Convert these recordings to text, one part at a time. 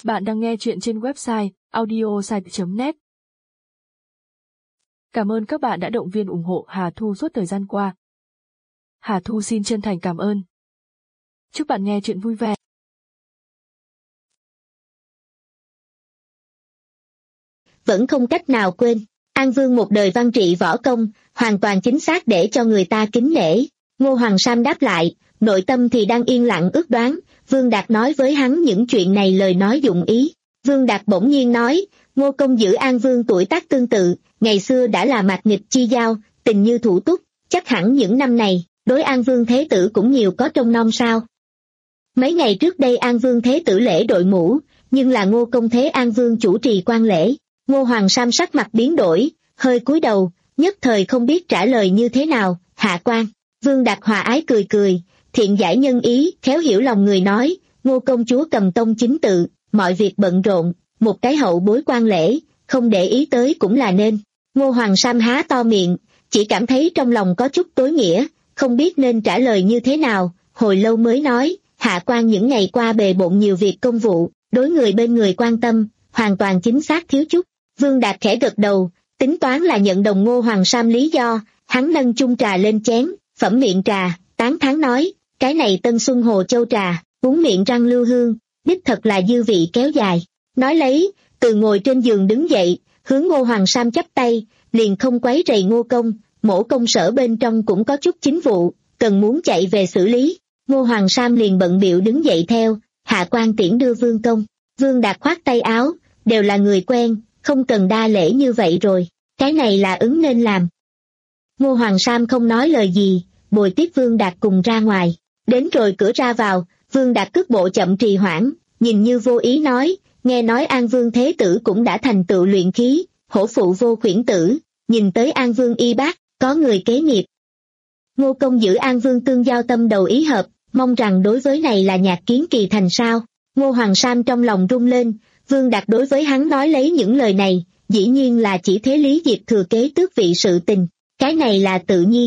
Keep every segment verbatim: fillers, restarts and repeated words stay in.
Bạn đang nghe chuyện trên website audiosite chấm net. Cảm ơn các bạn đã động viên ủng hộ Hà Thu suốt thời gian qua. Hà Thu xin chân thành cảm ơn. Chúc bạn nghe chuyện vui vẻ. Vẫn không cách nào quên, An Vương một đời văn trị võ công, hoàn toàn chính xác để cho người ta kính nể. Ngô Hoàng Sam đáp lại, nội tâm thì đang yên lặng ước đoán, Vương Đạt nói với hắn những chuyện này lời nói dụng ý. Vương Đạt bỗng nhiên nói, Ngô công giữ An Vương tuổi tác tương tự, ngày xưa đã là mạc nghịch chi giao, tình như thủ túc, chắc hẳn những năm này, đối An Vương Thế Tử cũng nhiều có trông nom sao. Mấy ngày trước đây An Vương Thế Tử lễ đội mũ, nhưng là Ngô công thế An Vương chủ trì quan lễ. Ngô Hoàng Sam sắc mặt biến đổi, hơi cúi đầu, nhất thời không biết trả lời như thế nào. Hạ quan. Vương Đạt hòa ái cười cười, thiện giải nhân ý, khéo hiểu lòng người nói, Ngô công chúa cầm tông chính tự, mọi việc bận rộn, một cái hậu bối quan lễ, không để ý tới cũng là nên. Ngô Hoàng Sam há to miệng, chỉ cảm thấy trong lòng có chút tối nghĩa, không biết nên trả lời như thế nào, hồi lâu mới nói, hạ quan những ngày qua bề bộn nhiều việc công vụ, đối người bên người quan tâm, hoàn toàn chính xác thiếu chút. Vương Đạt khẽ gật đầu, tính toán là nhận đồng Ngô Hoàng Sam lý do, hắn nâng chung trà lên chén, phẩm miệng trà, tán thán nói, cái này Tân Xuân Hồ Châu trà, uống miệng răng lưu hương, đích thật là dư vị kéo dài. Nói lấy, từ ngồi trên giường đứng dậy, hướng Ngô Hoàng Sam chắp tay, liền không quấy rầy Ngô công, mổ công sở bên trong cũng có chút chính vụ, cần muốn chạy về xử lý. Ngô Hoàng Sam liền bận bịu đứng dậy theo, hạ quan tiễn đưa Vương công. Vương Đạt khoát tay áo, đều là người quen, không cần đa lễ như vậy rồi, cái này là ứng nên làm. Ngô Hoàng Sam không nói lời gì, bồi tiếp Vương Đạt cùng ra ngoài. Đến rồi cửa ra vào, Vương Đạt cước bộ chậm trì hoãn, nhìn như vô ý nói, nghe nói An Vương Thế Tử cũng đã thành tựu luyện khí, hổ phụ vô khuyển tử, nhìn tới An Vương y bác, có người kế nghiệp. Ngô công giữ An Vương tương giao tâm đầu ý hợp, mong rằng đối với này là nhạc kiến kỳ thành sao. Ngô Hoàng Sam trong lòng rung lên, Vương Đạt đối với hắn nói lấy những lời này, dĩ nhiên là chỉ thế Lý Diệp thừa kế tước vị sự tình, cái này là tự nhiên.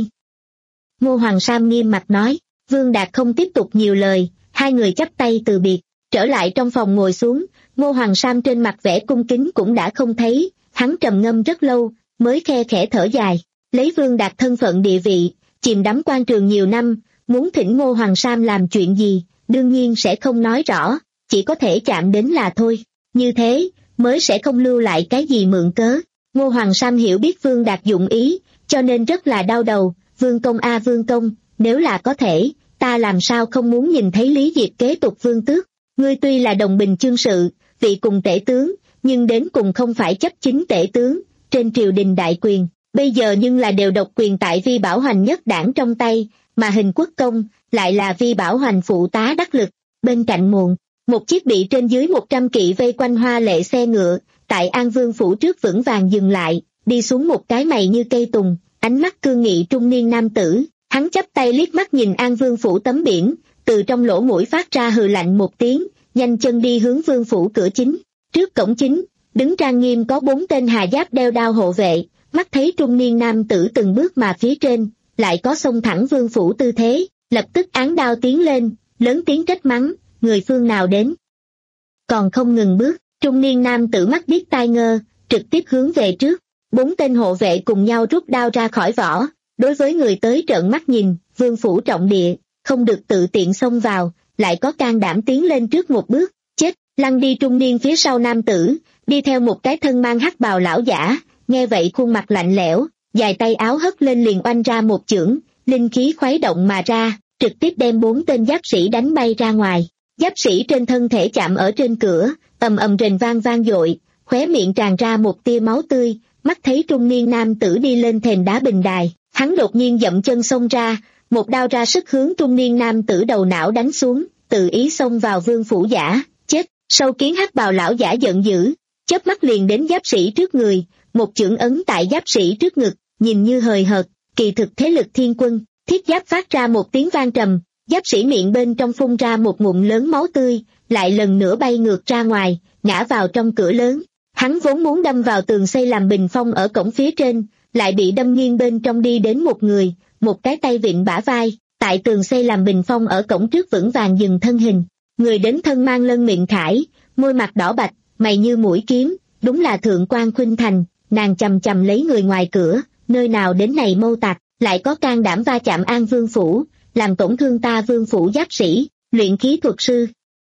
Ngô Hoàng Sam nghiêm mặt nói, Vương Đạt không tiếp tục nhiều lời, hai người chắp tay từ biệt, trở lại trong phòng ngồi xuống, Ngô Hoàng Sam trên mặt vẻ cung kính cũng đã không thấy, hắn trầm ngâm rất lâu, mới khe khẽ thở dài, lấy Vương Đạt thân phận địa vị, chìm đắm quan trường nhiều năm, muốn thỉnh Ngô Hoàng Sam làm chuyện gì, đương nhiên sẽ không nói rõ, chỉ có thể chạm đến là thôi, như thế, mới sẽ không lưu lại cái gì mượn cớ. Ngô Hoàng Sam hiểu biết Vương Đạt dụng ý, cho nên rất là đau đầu, Vương công a Vương công, nếu là có thể, ta làm sao không muốn nhìn thấy Lý Diệp kế tục vương tước, ngươi tuy là đồng bình chương sự, vị cùng tể tướng, nhưng đến cùng không phải chấp chính tể tướng, trên triều đình đại quyền, bây giờ nhưng là đều độc quyền tại Vi Bảo Hoành nhất đảng trong tay, mà Hình Quốc công, lại là Vi Bảo Hoành phụ tá đắc lực, bên cạnh muộn. Một chiếc bị trên dưới một trăm kỵ vây quanh hoa lệ xe ngựa, tại An Vương phủ trước vững vàng dừng lại, đi xuống một cái mày như cây tùng, ánh mắt cương nghị trung niên nam tử, hắn chắp tay liếc mắt nhìn An Vương phủ tấm biển, từ trong lỗ mũi phát ra hừ lạnh một tiếng, nhanh chân đi hướng Vương phủ cửa chính. Trước cổng chính, đứng trang nghiêm có bốn tên hà giáp đeo đao hộ vệ, mắt thấy trung niên nam tử từng bước mà phía trên, lại có xông thẳng Vương phủ tư thế, lập tức án đao tiến lên, lớn tiếng trách mắng, người phương nào đến. Còn không ngừng bước, trung niên nam tử mắt điếc tai ngơ, trực tiếp hướng về trước, bốn tên hộ vệ cùng nhau rút đao ra khỏi vỏ, đối với người tới trợn mắt nhìn, Vương phủ trọng địa, không được tự tiện xông vào, lại có can đảm tiến lên trước một bước, chết, lăn đi. Trung niên phía sau nam tử, đi theo một cái thân mang hắc bào lão giả, nghe vậy khuôn mặt lạnh lẽo, dài tay áo hất lên liền oanh ra một chưởng, linh khí khuấy động mà ra, trực tiếp đem bốn tên giáp sĩ đánh bay ra ngoài. Giáp sĩ trên thân thể chạm ở trên cửa, ầm ầm rền vang vang dội, khóe miệng tràn ra một tia máu tươi, mắt thấy trung niên nam tử đi lên thềm đá bình đài, hắn đột nhiên dậm chân xông ra, một đao ra sức hướng trung niên nam tử đầu não đánh xuống, tự ý xông vào Vương phủ giả, chết. Sâu kiến hắc bào lão giả giận dữ, chớp mắt liền đến giáp sĩ trước người, một chưởng ấn tại giáp sĩ trước ngực, nhìn như hời hợt, kỳ thực thế lực thiên quân, thiết giáp phát ra một tiếng vang trầm. Giáp sĩ miệng bên trong phun ra một ngụm lớn máu tươi, lại lần nữa bay ngược ra ngoài, ngã vào trong cửa lớn. Hắn vốn muốn đâm vào tường xây làm bình phong ở cổng phía trên, lại bị đâm nghiêng bên trong đi đến một người, một cái tay vịn bả vai, tại tường xây làm bình phong ở cổng trước vững vàng dừng thân hình. Người đến thân mang lân miệng khải, môi mặt đỏ bạch, mày như mũi kiếm, đúng là thượng quan khuynh thành. Nàng chầm chầm lấy người ngoài cửa, nơi nào đến này mâu tặc, lại có can đảm va chạm An Vương phủ, làm tổn thương ta Vương phủ giáp sĩ, luyện khí thuật sư.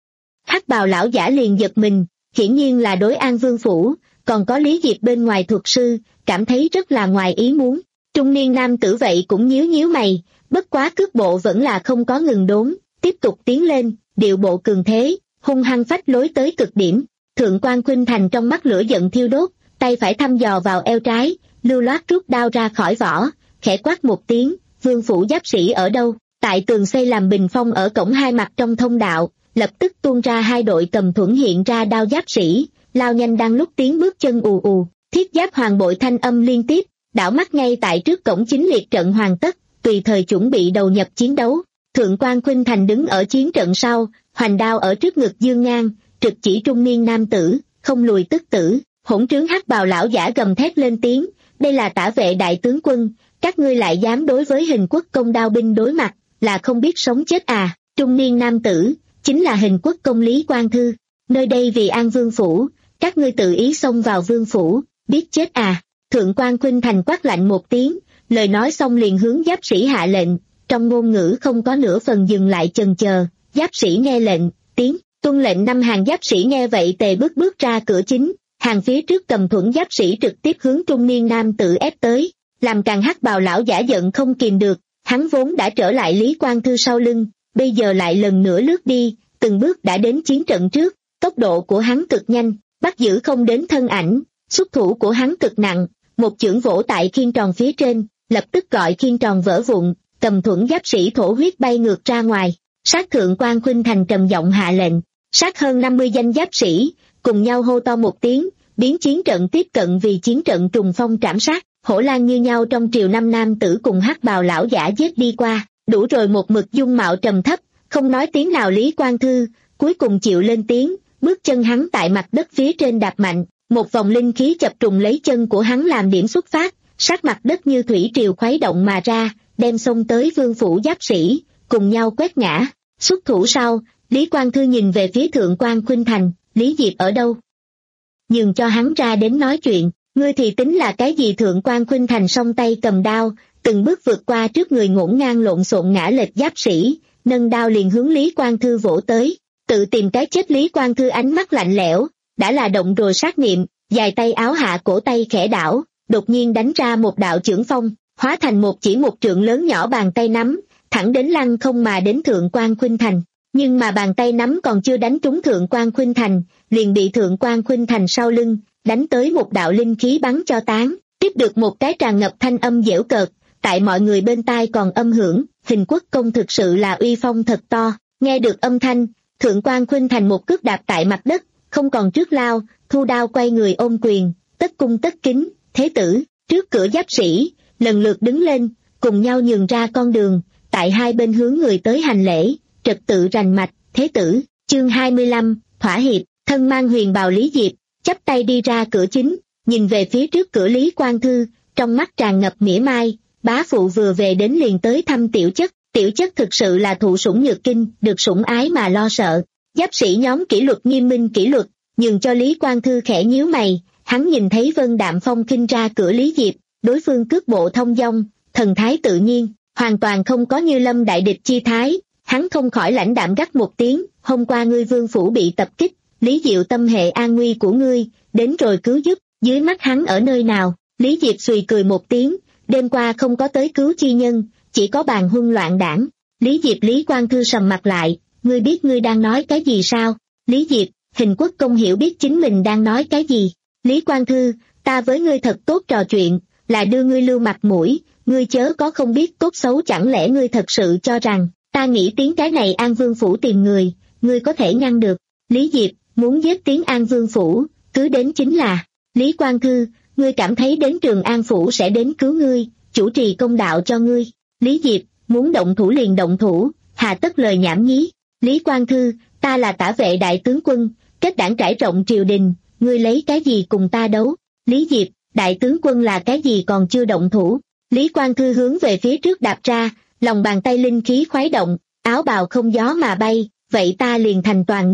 Hắc bào lão giả liền giật mình, hiển nhiên là đối An Vương phủ, còn có Lý Diệp bên ngoài thuật sư, cảm thấy rất là ngoài ý muốn. Trung niên nam tử vậy cũng nhíu nhíu mày, bất quá cước bộ vẫn là không có ngừng đốn, tiếp tục tiến lên, điệu bộ cường thế, hung hăng phách lối tới cực điểm. Thượng quan khuynh thành trong mắt lửa giận thiêu đốt, tay phải thăm dò vào eo trái, lưu loát rút đao ra khỏi vỏ, khẽ quát một tiếng, Vương phủ giáp sĩ ở đâu? Tại tường xây làm bình phong ở cổng hai mặt trong thông đạo, lập tức tuôn ra hai đội cầm thuẫn hiện ra đao giáp sĩ, lao nhanh đang lúc tiếng bước chân ù ù, thiết giáp hoàng bội thanh âm liên tiếp, đảo mắt ngay tại trước cổng chính liệt trận hoàn tất, tùy thời chuẩn bị đầu nhập chiến đấu. Thượng quan khuynh thành đứng ở chiến trận sau, hoành đao ở trước ngực dương ngang, trực chỉ trung niên nam tử, không lùi tức tử. Hỗn trướng hắc bào lão giả gầm thét lên tiếng, đây là tả vệ đại tướng quân, các ngươi lại dám đối với Hình Quốc công đao binh đối mặt, là không biết sống chết à? Trung niên nam tử, chính là Hình Quốc công Lý Quang Thư, nơi đây vì An Vương phủ, các ngươi tự ý xông vào Vương phủ, biết chết à? Thượng quan khuynh thành quát lạnh một tiếng, lời nói xong liền hướng giáp sĩ hạ lệnh, trong ngôn ngữ không có nửa phần dừng lại chần chờ. Giáp sĩ nghe lệnh, tiếng tuân lệnh. Năm hàng giáp sĩ nghe vậy tề bước bước ra cửa chính, hàng phía trước cầm thuẫn giáp sĩ trực tiếp hướng trung niên nam tử ép tới, làm càng hắc bào lão giả giận không kìm được. Hắn vốn đã trở lại Lý Quang Thư sau lưng, bây giờ lại lần nữa lướt đi, từng bước đã đến chiến trận trước. Tốc độ của hắn cực nhanh, bắt giữ không đến thân ảnh, xuất thủ của hắn cực nặng, một chưởng vỗ tại khiên tròn phía trên, lập tức gọi khiên tròn vỡ vụn, cầm thuẫn giáp sĩ thổ huyết bay ngược ra ngoài. Sát thượng quan khuynh thành trầm giọng hạ lệnh, sát hơn năm mươi danh giáp sĩ, cùng nhau hô to một tiếng, biến chiến trận tiếp cận vì chiến trận trùng phong trảm sát, hổ lan như nhau trong triều năm nam tử cùng hắc bào lão giả giết đi qua. Đủ rồi, một mực dung mạo trầm thấp, không nói tiếng nào Lý Quang Thư, cuối cùng chịu lên tiếng, bước chân hắn tại mặt đất phía trên đạp mạnh, một vòng linh khí chập trùng lấy chân của hắn làm điểm xuất phát, sát mặt đất như thủy triều khuấy động mà ra, đem xông tới Vương phủ giáp sĩ, cùng nhau quét ngã. Xuất thủ sau, Lý Quang Thư nhìn về phía thượng quan khuynh thành, Lý Diệp ở đâu? Nhường cho hắn ra đến nói chuyện, ngươi thì tính là cái gì? Thượng quan khuynh thành song tay cầm đao, từng bước vượt qua trước người ngổn ngang lộn xộn ngã lệch giáp sĩ, nâng đao liền hướng Lý Quang Thư vỗ tới, tự tìm cái chết. Lý Quang Thư ánh mắt lạnh lẽo, đã là động rồi sát niệm, dài tay áo hạ cổ tay khẽ đảo, đột nhiên đánh ra một đạo chưởng phong, hóa thành một chỉ một trượng lớn nhỏ bàn tay nắm, thẳng đến lăng không mà đến thượng quan khuynh thành. Nhưng mà bàn tay nắm còn chưa đánh trúng thượng quan khuynh thành, liền bị thượng quan khuynh thành sau lưng đánh tới một đạo linh khí bắn cho tán, tiếp được một cái tràn ngập thanh âm dễu cợt, tại mọi người bên tai còn âm hưởng, Hình Quốc công thực sự là uy phong thật to. Nghe được âm thanh, thượng quan khuynh thành một cước đạp tại mặt đất, không còn trước lao, thu đao quay người ôm quyền, tất cung tất kính, thế tử. Trước cửa giáp sĩ lần lượt đứng lên, cùng nhau nhường ra con đường, tại hai bên hướng người tới hành lễ, trật tự rành mạch. Thế tử. Chương hai mươi lăm, thỏa hiệp. Thân mang huyền bào Lý Diệp chắp tay đi ra cửa chính, nhìn về phía trước cửa Lý Quang Thư, trong mắt tràn ngập mỉa mai. Bá phụ vừa về đến liền tới thăm tiểu chất, tiểu chất thực sự là thụ sủng nhược kinh, được sủng ái mà lo sợ. Giáp sĩ nhóm kỷ luật nghiêm minh kỷ luật, nhường cho Lý Quang Thư khẽ nhíu mày. Hắn nhìn thấy Vân Đạm Phong khinh ra cửa Lý Diệp, đối phương cước bộ thông dong, thần thái tự nhiên, hoàn toàn không có như lâm đại địch chi thái. Hắn không khỏi lãnh đạm gắt một tiếng, hôm qua ngươi Vương phủ bị tập kích, Lý Diệu tâm hệ an nguy của ngươi, đến rồi cứu giúp, dưới mắt hắn ở nơi nào? Lý Diệp xùy cười một tiếng, đêm qua không có tới cứu chi nhân, chỉ có bàn huân loạn đảng. Lý Diệp. Lý Quang Thư sầm mặt lại, ngươi biết ngươi đang nói cái gì sao? Lý Diệp. Hình Quốc công hiểu biết chính mình đang nói cái gì. Lý Quang Thư, ta với ngươi thật tốt trò chuyện, là đưa ngươi lưu mặt mũi, ngươi chớ có không biết tốt xấu. Chẳng lẽ ngươi thật sự cho rằng ta nghĩ tiếng cái này An Vương phủ tìm người, ngươi có thể ngăn được? Lý Diệp. Muốn giết tiếng An Vương phủ, cứ đến chính là. Lý Quang Thư, ngươi cảm thấy đến Trường An phủ sẽ đến cứu ngươi, chủ trì công đạo cho ngươi? Lý Diệp. Muốn động thủ liền động thủ, hà tất lời nhảm nhí. Lý Quang Thư, ta là tả vệ đại tướng quân, kết đảng trải rộng triều đình, ngươi lấy cái gì cùng ta đấu? Lý Diệp. Đại tướng quân là cái gì còn chưa động thủ? Lý Quang Thư hướng về phía trước đạp ra, lòng bàn tay linh khí khuấy động, áo bào không gió mà bay, vậy ta liền thành toàn ngươi.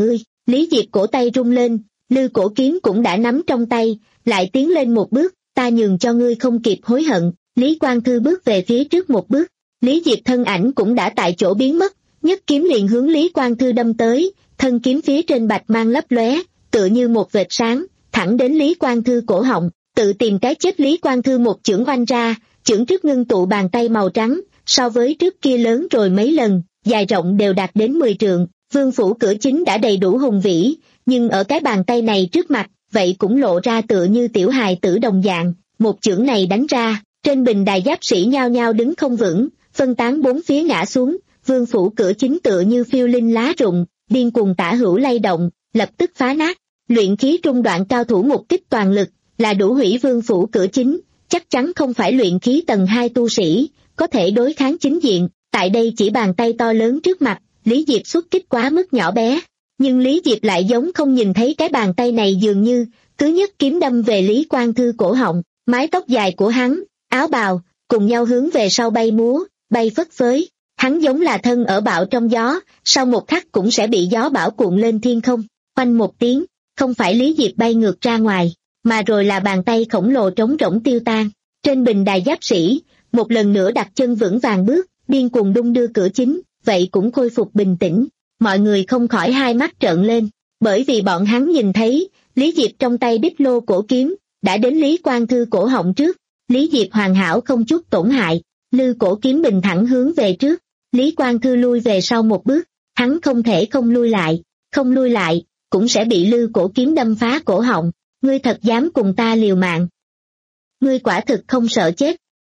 Lý Diệp cổ tay rung lên, lư cổ kiếm cũng đã nắm trong tay, lại tiến lên một bước, ta nhường cho ngươi không kịp hối hận. Lý Quang Thư bước về phía trước một bước, Lý Diệp thân ảnh cũng đã tại chỗ biến mất, nhất kiếm liền hướng Lý Quang Thư đâm tới, thân kiếm phía trên bạch mang lấp lóe, tựa như một vệt sáng, thẳng đến Lý Quang Thư cổ họng, tự tìm cái chết. Lý Quang Thư một chưởng oanh ra, chưởng trước ngưng tụ bàn tay màu trắng, so với trước kia lớn rồi mấy lần, dài rộng đều đạt đến mười trượng. Vương phủ cửa chính đã đầy đủ hùng vĩ, nhưng ở cái bàn tay này trước mặt, vậy cũng lộ ra tựa như tiểu hài tử đồng dạng. Một chưởng này đánh ra, trên bình đài giáp sĩ nhao nhao đứng không vững, phân tán bốn phía ngã xuống. Vương phủ cửa chính tựa như phiêu linh lá rụng, điên cuồng tả hữu lay động, lập tức phá nát. Luyện khí trung đoạn cao thủ một kích toàn lực, là đủ hủy vương phủ cửa chính, chắc chắn không phải luyện khí tầng hai tu sĩ, có thể đối kháng chính diện. Tại đây chỉ bàn tay to lớn trước mặt, Lý Diệp xuất kích quá mức nhỏ bé, nhưng Lý Diệp lại giống không nhìn thấy cái bàn tay này, dường như cứ nhất kiếm đâm về Lý Quang Thư cổ họng. Mái tóc dài của hắn, áo bào, cùng nhau hướng về sau bay múa, bay phất phới. Hắn giống là thân ở bão trong gió, sau một khắc cũng sẽ bị gió bão cuộn lên thiên không. Oanh một tiếng, không phải Lý Diệp bay ngược ra ngoài, mà rồi là bàn tay khổng lồ trống rỗng tiêu tan. Trên bình đài giáp sĩ, một lần nữa đặt chân vững vàng bước, điên cuồng đung đưa cửa chính, vậy cũng khôi phục bình tĩnh. Mọi người không khỏi hai mắt trợn lên, bởi vì bọn hắn nhìn thấy, Lý Diệp trong tay bích lô cổ kiếm, đã đến Lý Quang Thư cổ họng trước. Lý Diệp hoàn hảo không chút tổn hại, lư cổ kiếm bình thẳng hướng về trước. Lý Quang Thư lui về sau một bước, hắn không thể không lui lại, không lui lại, cũng sẽ bị lư cổ kiếm đâm phá cổ họng. Ngươi thật dám cùng ta liều mạng? Ngươi quả thực không sợ chết.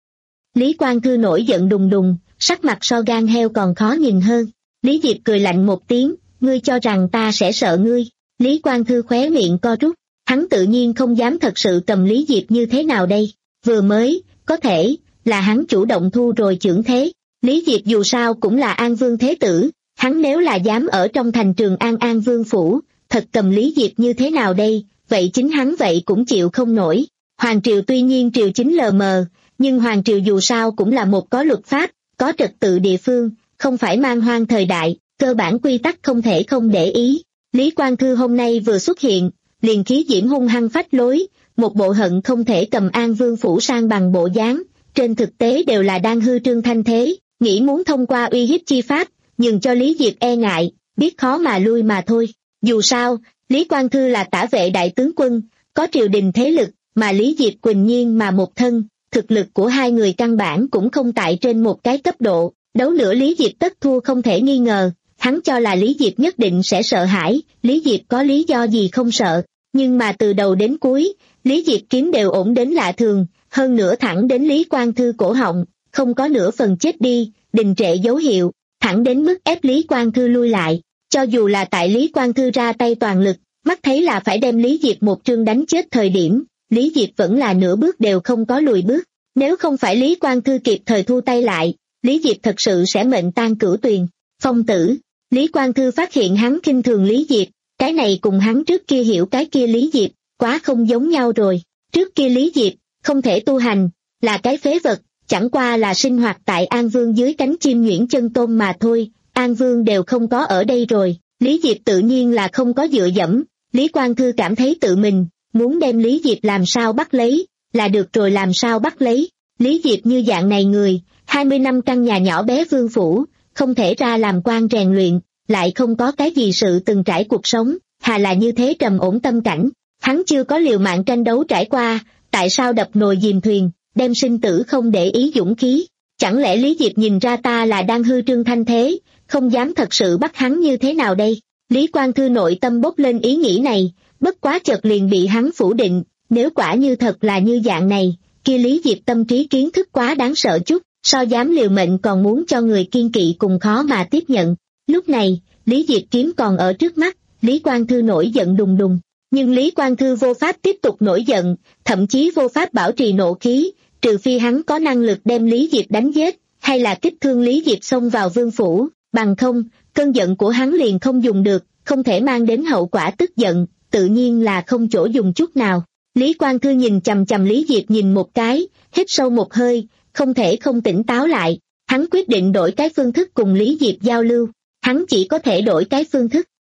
Lý Quang Thư nổi giận đùng đùng, sắc mặt so gan heo còn khó nhìn hơn. Lý Diệp cười lạnh một tiếng, ngươi cho rằng ta sẽ sợ ngươi? Lý Quang Thư khóe miệng co rút, hắn tự nhiên không dám thật sự cầm Lý Diệp như thế nào đây. Vừa mới, có thể, là hắn chủ động thu rồi chưởng thế. Lý Diệp dù sao cũng là An Vương thế tử, hắn nếu là dám ở trong thành Trường An An Vương phủ, thật cầm Lý Diệp như thế nào đây, vậy chính hắn vậy cũng chịu không nổi. Hoàng triều tuy nhiên triều chính lờ mờ, nhưng Hoàng triều dù sao cũng là một có luật pháp, có trật tự địa phương, không phải man hoang thời đại, cơ bản quy tắc không thể không để ý. Lý Quang Thư hôm nay vừa xuất hiện, liền khí diễm hung hăng phách lối, một bộ hận không thể cầm An Vương phủ sang bằng bộ dáng, trên thực tế đều là đang hư trương thanh thế, nghĩ muốn thông qua uy hiếp chi pháp, nhường cho Lý Diệp e ngại, biết khó mà lui mà thôi. Dù sao, Lý Quang Thư là tả vệ đại tướng quân, có triều đình thế lực, mà Lý Diệp Quỳnh Nhiên mà một thân, thực lực của hai người căn bản cũng không tại trên một cái cấp độ, đấu nữa Lý Diệp tất thua không thể nghi ngờ. Hắn cho là Lý Diệp nhất định sẽ sợ hãi, Lý Diệp có lý do gì không sợ, nhưng mà từ đầu đến cuối, Lý Diệp kiếm đều ổn đến lạ thường, hơn nữa thẳng đến Lý Quang Thư cổ họng, không có nửa phần chết đi, đình trệ dấu hiệu, thẳng đến mức ép Lý Quang Thư lui lại. Cho dù là tại Lý Quang Thư ra tay toàn lực, mắt thấy là phải đem Lý Diệp một trương đánh chết thời điểm, Lý Diệp vẫn là nửa bước đều không có lùi bước. Nếu không phải Lý Quang Thư kịp thời thu tay lại, Lý Diệp thật sự sẽ mệnh tan cửu tuyền. Phong tử, Lý Quang Thư phát hiện hắn khinh thường Lý Diệp, cái này cùng hắn trước kia hiểu cái kia Lý Diệp, quá không giống nhau rồi. Trước kia Lý Diệp, không thể tu hành, là cái phế vật, chẳng qua là sinh hoạt tại An Vương dưới cánh chim nhuyễn chân tôn mà thôi, An Vương đều không có ở đây rồi, Lý Diệp tự nhiên là không có dựa dẫm. Lý Quang Thư cảm thấy tự mình, muốn đem Lý Diệp làm sao bắt lấy, là được rồi làm sao bắt lấy. Lý Diệp như dạng này người, hai mươi năm căn nhà nhỏ bé vương phủ, không thể ra làm quan rèn luyện, lại không có cái gì sự từng trải cuộc sống, hà là như thế trầm ổn tâm cảnh, hắn chưa có liều mạng tranh đấu trải qua, tại sao đập nồi dìm thuyền, đem sinh tử không để ý dũng khí. Chẳng lẽ Lý Diệp nhìn ra ta là đang hư trương thanh thế, không dám thật sự bắt hắn như thế nào đây? Lý Quang Thư nội tâm bốc lên ý nghĩ này, bất quá chợt liền bị hắn phủ định, nếu quả như thật là như dạng này, kia Lý Diệp tâm trí kiến thức quá đáng sợ chút, so dám liều mệnh còn muốn cho người kiên kỵ cùng khó mà tiếp nhận. Lúc này, Lý Diệp kiếm còn ở trước mắt, Lý Quang Thư nổi giận đùng đùng, nhưng Lý Quang Thư vô pháp tiếp tục nổi giận, thậm chí vô pháp bảo trì nộ khí, trừ phi hắn có năng lực đem Lý Diệp đánh giết, hay là kích thương Lý Diệp xông vào vương phủ, bằng không, cơn giận của hắn liền không dùng được, không thể mang đến hậu quả tức giận, tự nhiên là không chỗ dùng chút nào. Lý Quang Thư nhìn chằm chằm Lý Diệp nhìn một cái, hít sâu một hơi, không thể không tỉnh táo lại, hắn quyết định đổi cái phương thức cùng Lý Diệp giao lưu, hắn chỉ có thể đổi cái phương thức,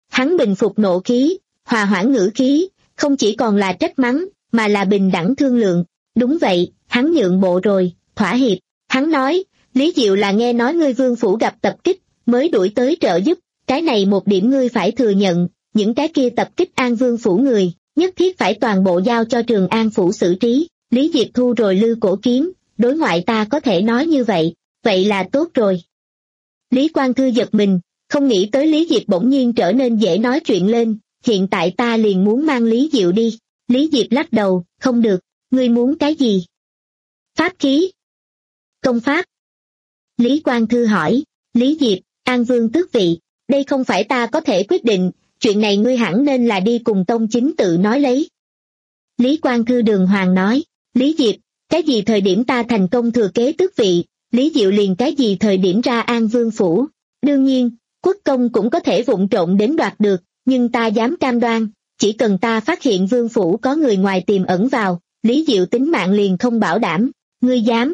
Hắn bình phục nộ khí, hòa hoãn ngữ khí, không chỉ còn là trách mắng, mà là bình đẳng thương lượng. Đúng vậy, hắn nhượng bộ rồi, thỏa hiệp. Hắn nói, Lý Diệu là nghe nói ngươi Vương phủ gặp tập kích, mới đuổi tới trợ giúp, cái này một điểm ngươi phải thừa nhận, những cái kia tập kích An Vương phủ người, nhất thiết phải toàn bộ giao cho Trường An phủ xử trí. Lý Diệp thu rồi lư cổ kiếm, đối ngoại ta có thể nói như vậy, vậy là tốt rồi. Lý Quang Thư giật mình, không nghĩ tới Lý Diệp bỗng nhiên trở nên dễ nói chuyện lên, hiện tại ta liền muốn mang Lý Diệu đi. Lý Diệp lắc đầu, không được, ngươi muốn cái gì? Pháp khí? Công pháp? Lý Quang Thư hỏi, Lý Diệp, An Vương tước vị, đây không phải ta có thể quyết định, chuyện này ngươi hẳn nên là đi cùng tông chính tự nói lấy. Lý Quang Thư đường hoàng nói, Lý Diệp, cái gì thời điểm ta thành công thừa kế tước vị, Lý Diệu liền cái gì thời điểm ra An Vương phủ. Đương nhiên, quốc công cũng có thể vụng trộn đến đoạt được, nhưng ta dám cam đoan, chỉ cần ta phát hiện Vương phủ có người ngoài tiềm ẩn vào, Lý Diệu tính mạng liền không bảo đảm. Ngươi dám?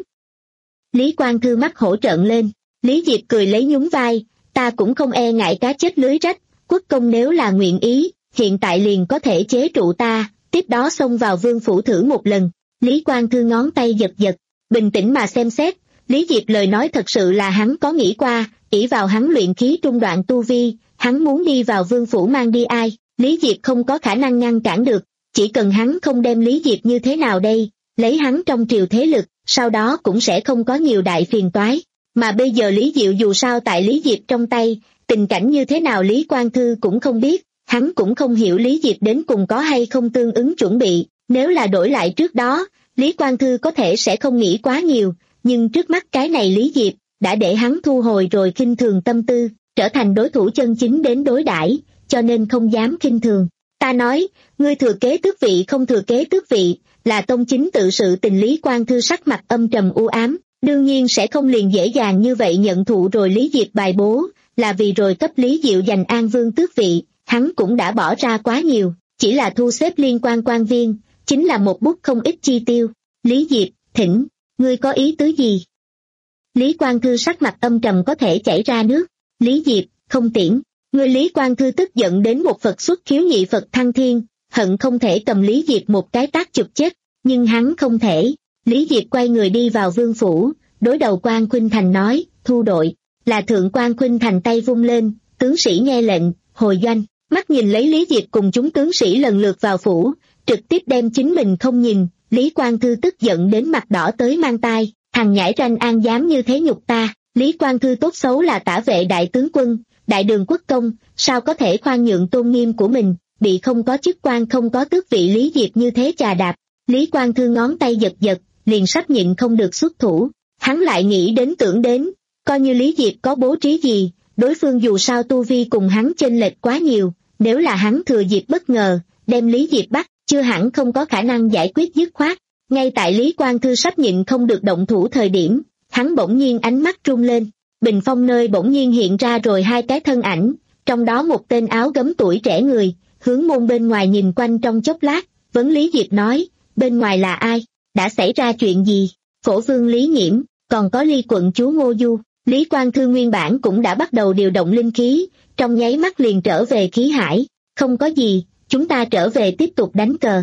Lý Quang Thư mắt hổ trợn lên, Lý Diệp cười lấy nhún vai, ta cũng không e ngại cá chết lưới rách, quốc công nếu là nguyện ý, hiện tại liền có thể chế trụ ta, tiếp đó xông vào Vương phủ thử một lần. Lý Quang Thư ngón tay giật giật, bình tĩnh mà xem xét, Lý Diệp lời nói thật sự là hắn có nghĩ qua, ỷ vào hắn luyện khí trung đoạn tu vi, hắn muốn đi vào Vương phủ mang đi ai, Lý Diệp không có khả năng ngăn cản được, chỉ cần hắn không đem Lý Diệp như thế nào đây, lấy hắn trong triều thế lực, sau đó cũng sẽ không có nhiều đại phiền toái. Mà bây giờ Lý Diệu dù sao tại Lý Diệp trong tay, tình cảnh như thế nào Lý Quang Thư cũng không biết, hắn cũng không hiểu Lý Diệp đến cùng có hay không tương ứng chuẩn bị, nếu là đổi lại trước đó, Lý Quang Thư có thể sẽ không nghĩ quá nhiều, nhưng trước mắt cái này Lý Diệp, đã để hắn thu hồi rồi khinh thường tâm tư, trở thành đối thủ chân chính đến đối đãi, cho nên không dám khinh thường. Ta nói, ngươi thừa kế tước vị không thừa kế tước vị, là tông chính tự sự tình. Lý Quang Thư sắc mặt âm trầm u ám, đương nhiên sẽ không liền dễ dàng như vậy nhận thụ rồi Lý Diệp bài bố, là vì rồi cấp Lý Diệu giành An Vương tước vị, hắn cũng đã bỏ ra quá nhiều, chỉ là thu xếp liên quan quan viên, chính là một bút không ít chi tiêu. Lý Diệp, thỉnh, ngươi có ý tứ gì? Lý Quang Thư sắc mặt âm trầm có thể chảy ra nước. Lý Diệp, không tiễn. Ngươi Lý Quang Thư tức giận đến một Phật xuất khiếu nhị Phật thăng thiên, hận không thể cầm Lý Diệp một cái tát chụp chết, nhưng hắn không thể. Lý Diệp quay người đi vào Vương phủ, đối đầu Quan Khuynh Thành nói, thu đội. Là thượng Quan Khuynh Thành tay vung lên, tướng sĩ nghe lệnh, hồi doanh. Mắt nhìn lấy Lý Diệp cùng chúng tướng sĩ lần lượt vào phủ, trực tiếp đem chính mình không nhìn. Lý Quang Thư tức giận đến mặt đỏ tới mang tai, thằng nhãi ranh an dám như thế nhục ta. Lý Quang Thư tốt xấu là tả vệ đại tướng quân, đại đường quốc công, sao có thể khoan nhượng tôn nghiêm của mình, bị không có chức quan không có tước vị Lý Diệp như thế chà đạp. Lý Quang Thư ngón tay giật giật, liền sắp nhịn không được xuất thủ. Hắn lại nghĩ đến tưởng đến, coi như Lý Diệp có bố trí gì, đối phương dù sao tu vi cùng hắn chênh lệch quá nhiều, nếu là hắn thừa dịp bất ngờ, đem Lý Diệp bắt, chưa hẳn không có khả năng giải quyết dứt khoát. Ngay tại Lý Quang Thư sắp nhịn không được động thủ thời điểm, hắn bỗng nhiên ánh mắt rung lên, bình phong nơi bỗng nhiên hiện ra rồi hai cái thân ảnh, trong đó một tên áo gấm tuổi trẻ người, hướng môn bên ngoài nhìn quanh trong chốc lát, vấn Lý Diệp nói, bên ngoài là ai, đã xảy ra chuyện gì? Phổ vương Lý Nghiễm, còn có Ly quận chúa Ngô Du. Lý Quang Thư nguyên bản cũng đã bắt đầu điều động linh khí, trong nháy mắt liền trở về khí hải, không có gì, chúng ta trở về tiếp tục đánh cờ.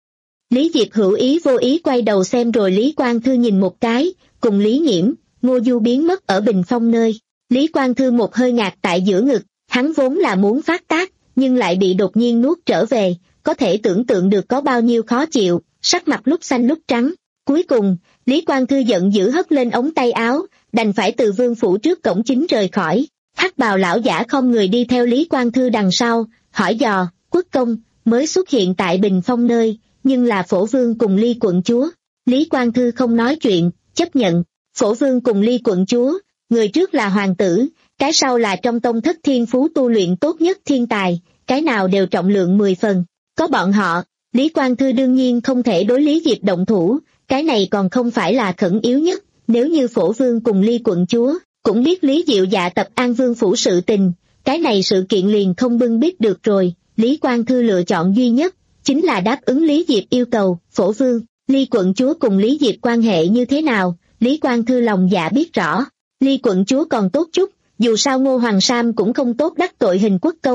Lý Diệp hữu ý vô ý quay đầu xem rồi Lý Quang Thư nhìn một cái, cùng Lý Nghiễm, Ngô Du biến mất ở bình phong nơi. Lý Quang Thư một hơi ngạt tại giữa ngực, hắn vốn là muốn phát tác, nhưng lại bị đột nhiên nuốt trở về, có thể tưởng tượng được có bao nhiêu khó chịu, sắc mặt lúc xanh lúc trắng. Cuối cùng, Lý Quang Thư giận dữ hất lên ống tay áo, đành phải từ vương phủ trước cổng chính rời khỏi. Hắc bào lão giả không người đi theo Lý Quang Thư đằng sau, hỏi dò, quốc công, mới xuất hiện tại bình phong nơi, nhưng là Phổ Vương cùng Ly quận chúa. Lý Quang Thư không nói chuyện, chấp nhận. Phổ Vương cùng Ly quận chúa, người trước là hoàng tử, cái sau là trong tông thất thiên phú tu luyện tốt nhất thiên tài, cái nào đều trọng lượng mười phần. Có bọn họ, Lý Quang Thư đương nhiên không thể đối Lý Diệp động thủ, cái này còn không phải là khẩn yếu nhất. Nếu như Phổ Vương cùng Ly quận chúa cũng biết Lý Diệu dạ tập An Vương phủ sự tình, cái này sự kiện liền không bưng biết được rồi. Lý Quang Thư lựa chọn duy nhất chính là đáp ứng Lý Diệp yêu cầu. Phổ Vương, Ly quận chúa cùng Lý Diệp quan hệ như thế nào, Lý Quang Thư lòng dạ biết rõ. Ly quận chúa còn tốt chút, dù sao Ngô Hoàng Sam cũng không tốt đắc tội hình quốc công,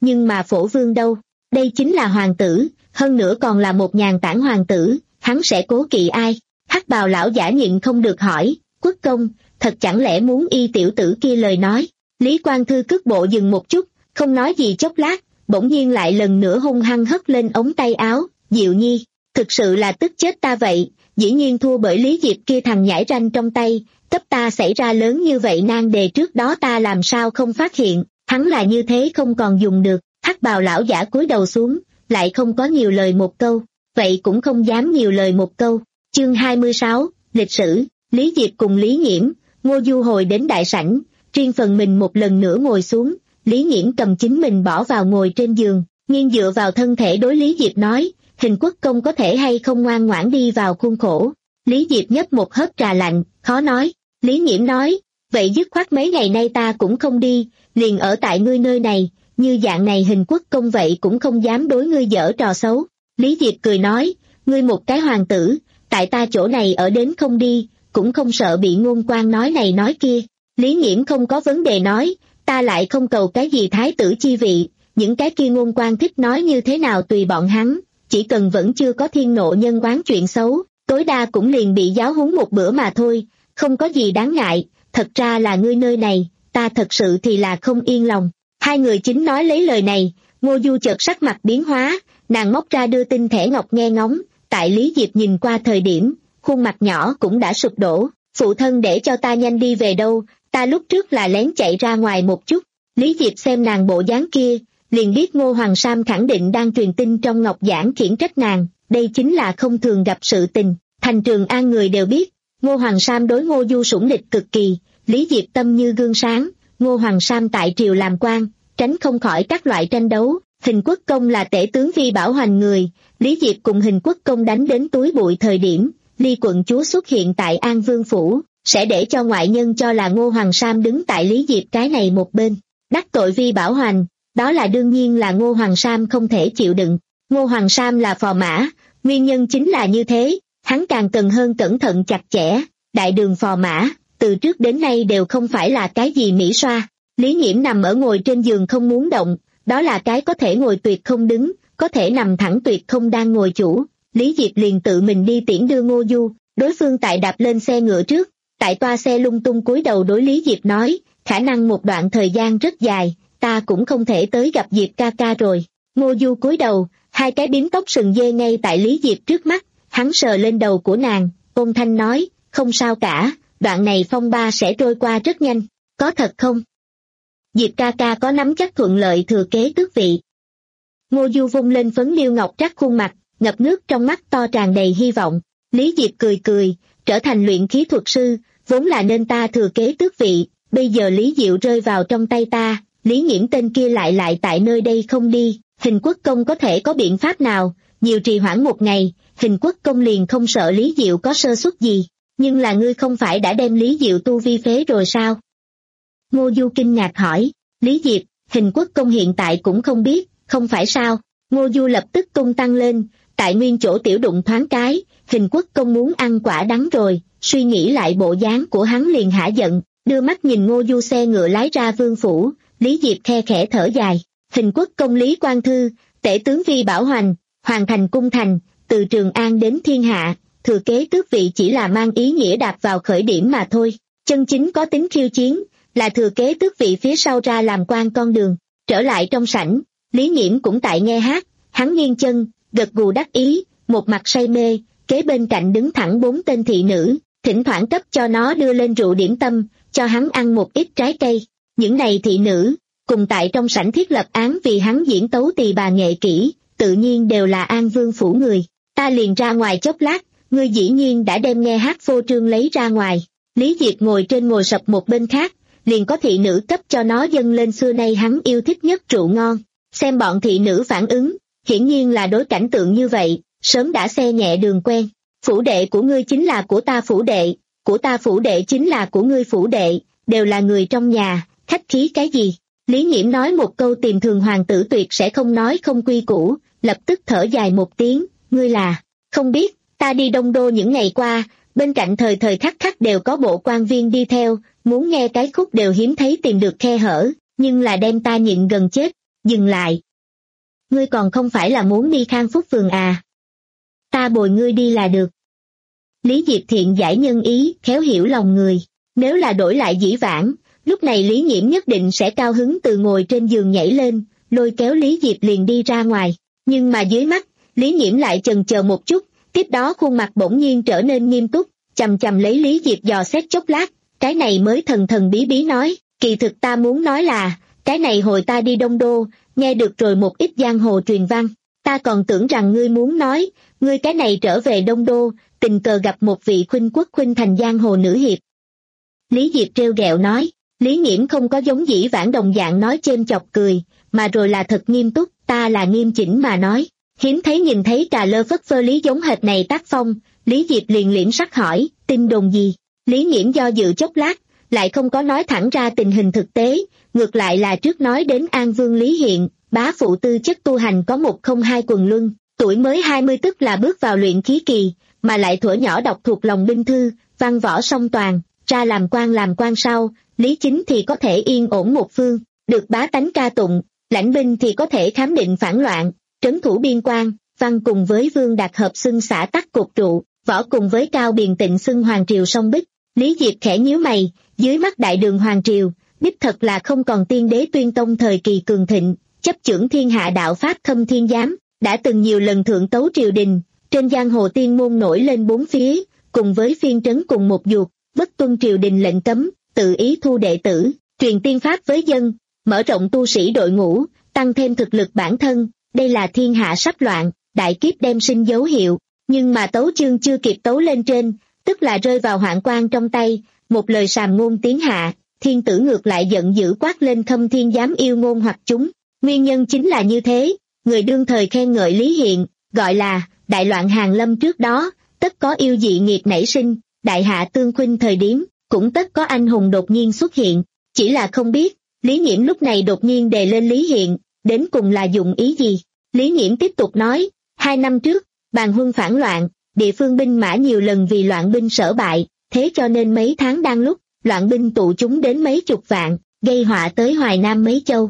nhưng mà phổ vương đâu? Đây chính là hoàng tử, hơn nữa còn là một nhàn tản hoàng tử, hắn sẽ cố kỵ ai? Hắc bào lão giả nhịn không được hỏi, quốc công, thật chẳng lẽ muốn y tiểu tử kia lời nói? Lý Quang Thư cước bộ dừng một chút, không nói gì chốc lát, bỗng nhiên lại lần nữa hung hăng hất lên ống tay áo, Diệu Nhi, thực sự là tức chết ta vậy, dĩ nhiên thua bởi Lý Diệp kia thằng nhãi ranh trong tay, cấp ta xảy ra lớn như vậy nan đề trước đó ta làm sao không phát hiện, hắn là như thế không còn dùng được. Hắc bào lão giả cúi đầu xuống, lại không có nhiều lời một câu, vậy cũng không dám nhiều lời một câu. Chương hai mươi sáu, lịch sử, Lý Diệp cùng Lý Nghiễm, Ngô Du hồi đến đại sảnh, riêng phần mình một lần nữa ngồi xuống, Lý Nghiễm cầm chính mình bỏ vào ngồi trên giường, nghiêng dựa vào thân thể đối Lý Diệp nói, Hình quốc công có thể hay không ngoan ngoãn đi vào khuôn khổ. Lý Diệp nhấp một hớp trà lạnh, khó nói. Lý Nghiễm nói, vậy dứt khoát mấy ngày nay ta cũng không đi, liền ở tại ngươi nơi này, như dạng này Hình quốc công vậy cũng không dám đối ngươi dở trò xấu. Lý Diệp cười nói, ngươi một cái hoàng tử, tại ta chỗ này ở đến không đi, cũng không sợ bị ngôn quan nói này nói kia. Lý Nghiễm không có vấn đề nói, ta lại không cầu cái gì thái tử chi vị, những cái kia ngôn quan thích nói như thế nào tùy bọn hắn, chỉ cần vẫn chưa có thiên nộ nhân oán chuyện xấu, tối đa cũng liền bị giáo huấn một bữa mà thôi, không có gì đáng ngại, thật ra là ngươi nơi này, ta thật sự thì là không yên lòng. Hai người chính nói lấy lời này, Ngô Du chợt sắc mặt biến hóa, nàng móc ra đưa tin thẻ ngọc nghe ngóng, tại Lý Diệp nhìn qua thời điểm, khuôn mặt nhỏ cũng đã sụp đổ, phụ thân để cho ta nhanh đi về đâu, ta lúc trước là lén chạy ra ngoài một chút. Lý Diệp xem nàng bộ dáng kia, liền biết Ngô Hoàng Sam khẳng định đang truyền tin trong ngọc giảng khiển trách nàng, đây chính là không thường gặp sự tình, thành Trường An người đều biết, Ngô Hoàng Sam đối Ngô Du sủng địch cực kỳ, Lý Diệp tâm như gương sáng, Ngô Hoàng Sam tại triều làm quan, tránh không khỏi các loại tranh đấu, Hình quốc công là tể tướng Vi Bảo Hoành người, Lý Diệp cùng Hình quốc công đánh đến túi bụi thời điểm, Ly quận chúa xuất hiện tại An Vương Phủ, sẽ để cho ngoại nhân cho là Ngô Hoàng Sam đứng tại Lý Diệp cái này một bên, đắc tội Vi Bảo Hoành, đó là đương nhiên là Ngô Hoàng Sam không thể chịu đựng. Ngô Hoàng Sam là phò mã, nguyên nhân chính là như thế, hắn càng cần hơn cẩn thận chặt chẽ, đại đường phò mã, từ trước đến nay đều không phải là cái gì mỹ xoa. Lý Nghiễm nằm ở ngồi trên giường không muốn động, đó là cái có thể ngồi tuyệt không đứng, có thể nằm thẳng tuyệt không đang ngồi chủ. Lý Diệp liền tự mình đi tiễn đưa Ngô Du, đối phương tại đạp lên xe ngựa trước, tại toa xe lung tung cúi đầu đối Lý Diệp nói, khả năng một đoạn thời gian rất dài, ta cũng không thể tới gặp Diệp ca ca rồi. Ngô Du cúi đầu, hai cái bím tóc sừng dê ngay tại Lý Diệp trước mắt, hắn sờ lên đầu của nàng, ôn thanh nói, không sao cả, đoạn này phong ba sẽ trôi qua rất nhanh, có thật không? Diệp ca ca có nắm chắc thuận lợi thừa kế tước vị. Ngô Du vung lên phấn liêu ngọc trắc khuôn mặt, ngập nước trong mắt to tràn đầy hy vọng. Lý Diệp cười cười, trở thành luyện khí thuật sư, vốn là nên ta thừa kế tước vị, bây giờ Lý Diệu rơi vào trong tay ta, Lý Nghiễm tên kia lại lại tại nơi đây không đi, Hình quốc công có thể có biện pháp nào, nhiều trì hoãn một ngày, Hình quốc công liền không sợ Lý Diệu có sơ suất gì, nhưng là ngươi không phải đã đem Lý Diệu tu vi phế rồi sao? Ngô Du kinh ngạc hỏi, Lý Diệp, Hình quốc công hiện tại cũng không biết, không phải sao? Ngô Du lập tức tung tăng lên, tại nguyên chỗ tiểu đụng thoáng cái, Hình quốc công muốn ăn quả đắng rồi, suy nghĩ lại bộ dáng của hắn liền hả giận, đưa mắt nhìn Ngô Du xe ngựa lái ra Vương Phủ, Lý Diệp khe khẽ thở dài, Hình quốc công Lý Quang Thư, tể tướng Vi Bảo Hoành, hoàn thành cung thành, từ Trường An đến thiên hạ, thừa kế tước vị chỉ là mang ý nghĩa đạp vào khởi điểm mà thôi, chân chính có tính khiêu chiến, là thừa kế tước vị phía sau ra làm quan con đường. Trở lại trong sảnh, Lý Nghiễm cũng tại nghe hát, hắn nghiêng chân, gật gù đắc ý, một mặt say mê, kế bên cạnh đứng thẳng bốn tên thị nữ, thỉnh thoảng cấp cho nó đưa lên rượu điểm tâm, cho hắn ăn một ít trái cây. Những này thị nữ, cùng tại trong sảnh thiết lập án vì hắn diễn tấu tỳ bà nghệ kỹ, tự nhiên đều là An Vương Phủ người. Ta liền ra ngoài chốc lát, ngươi dĩ nhiên đã đem nghe hát phô trương lấy ra ngoài. Lý Diệp ngồi trên ngồi sập một bên khác, liền có thị nữ cấp cho nó dâng lên xưa nay hắn yêu thích nhất rượu ngon. Xem bọn thị nữ phản ứng, hiển nhiên là đối cảnh tượng như vậy, sớm đã xe nhẹ đường quen. Phủ đệ của ngươi chính là của ta phủ đệ, của ta phủ đệ chính là của ngươi phủ đệ, đều là người trong nhà, khách khí cái gì? Lý Nghiễm nói một câu tìm thường hoàng tử tuyệt sẽ không nói không quy củ, lập tức thở dài một tiếng, ngươi là, không biết, ta đi Đông Đô những ngày qua, bên cạnh thời thời khắc khắc đều có bộ quan viên đi theo, muốn nghe cái khúc đều hiếm thấy tìm được khe hở, nhưng là đem ta nhịn gần chết. dừng lại. Ngươi còn không phải là muốn đi Khang Phúc Phường à? Ta bồi ngươi đi là được. Lý Diệp thiện giải nhân ý, khéo hiểu lòng người. Nếu là đổi lại dĩ vãng, lúc này Lý Nhiễm nhất định sẽ cao hứng từ ngồi trên giường nhảy lên, lôi kéo Lý Diệp liền đi ra ngoài. Nhưng mà dưới mắt, Lý Nhiễm lại chần chờ một chút, tiếp đó khuôn mặt bỗng nhiên trở nên nghiêm túc, chằm chằm lấy Lý Diệp dò xét chốc lát, cái này mới thần thần bí bí nói, kỳ thực ta muốn nói là, cái này hồi ta đi Đông Đô, nghe được rồi một ít giang hồ truyền văn, ta còn tưởng rằng ngươi muốn nói, ngươi cái này trở về Đông Đô, tình cờ gặp một vị khuynh quốc khuynh thành giang hồ nữ hiệp. Lý Diệp trêu ghẹo nói, Lý Nhiễm không có giống dĩ vãng đồng dạng nói chêm chọc cười, mà rồi là thật nghiêm túc, ta là nghiêm chỉnh mà nói. Hiếm thấy nhìn thấy cà lơ phất phơ Lý giống hệt này tác phong, Lý Diệp liền liễm sắc hỏi, tin đồn gì? Lý Nhiễm do dự chốc lát, lại không có nói thẳng ra tình hình thực tế, ngược lại là trước nói đến An Vương Lý Hiện, bá phụ tư chất tu hành có một không hai quần luân, tuổi mới hai mươi tức là bước vào luyện khí kỳ, mà lại thuở nhỏ đọc thuộc lòng binh thư, văn võ song toàn, ra làm quan làm quan sau, Lý Chính thì có thể yên ổn một phương, được bá tánh ca tụng, lãnh binh thì có thể khám định phản loạn, trấn thủ biên quan, văn cùng với Vương Đạt hợp xưng xã tắc cột trụ, võ cùng với Cao Biền Tịnh xưng Hoàng Triều song bích. Lý Diệp khẽ nhíu mày, dưới mắt đại đường Hoàng Triều, đích thật là không còn tiên đế tuyên tông thời kỳ cường thịnh, chấp chưởng thiên hạ đạo pháp Khâm Thiên Giám, đã từng nhiều lần thượng tấu triều đình, trên giang hồ tiên môn nổi lên bốn phía, cùng với phiên trấn cùng một ruột, bất tuân triều đình lệnh cấm, tự ý thu đệ tử, truyền tiên pháp với dân, mở rộng tu sĩ đội ngũ, tăng thêm thực lực bản thân, đây là thiên hạ sắp loạn, đại kiếp đem sinh dấu hiệu, nhưng mà tấu chương chưa kịp tấu lên trên, tức là rơi vào hoạn quan trong tay, một lời sàm ngôn tiếng hạ, thiên tử ngược lại giận dữ quát lên Khâm Thiên Giám yêu ngôn hoặc chúng, nguyên nhân chính là như thế, người đương thời khen ngợi Lý Hiện, gọi là, đại loạn hàng lâm trước đó, tất có yêu dị nghiệp nảy sinh, đại hạ tương khuynh thời điểm, cũng tất có anh hùng đột nhiên xuất hiện, chỉ là không biết, Lý Nhiễm lúc này đột nhiên đề lên Lý Hiện, đến cùng là dụng ý gì? Lý Nhiễm tiếp tục nói, hai năm trước, Bàn Huân phản loạn, địa phương binh mã nhiều lần vì loạn binh sở bại, thế cho nên mấy tháng đang lúc, loạn binh tụ chúng đến mấy chục vạn, gây họa tới Hoài Nam mấy châu.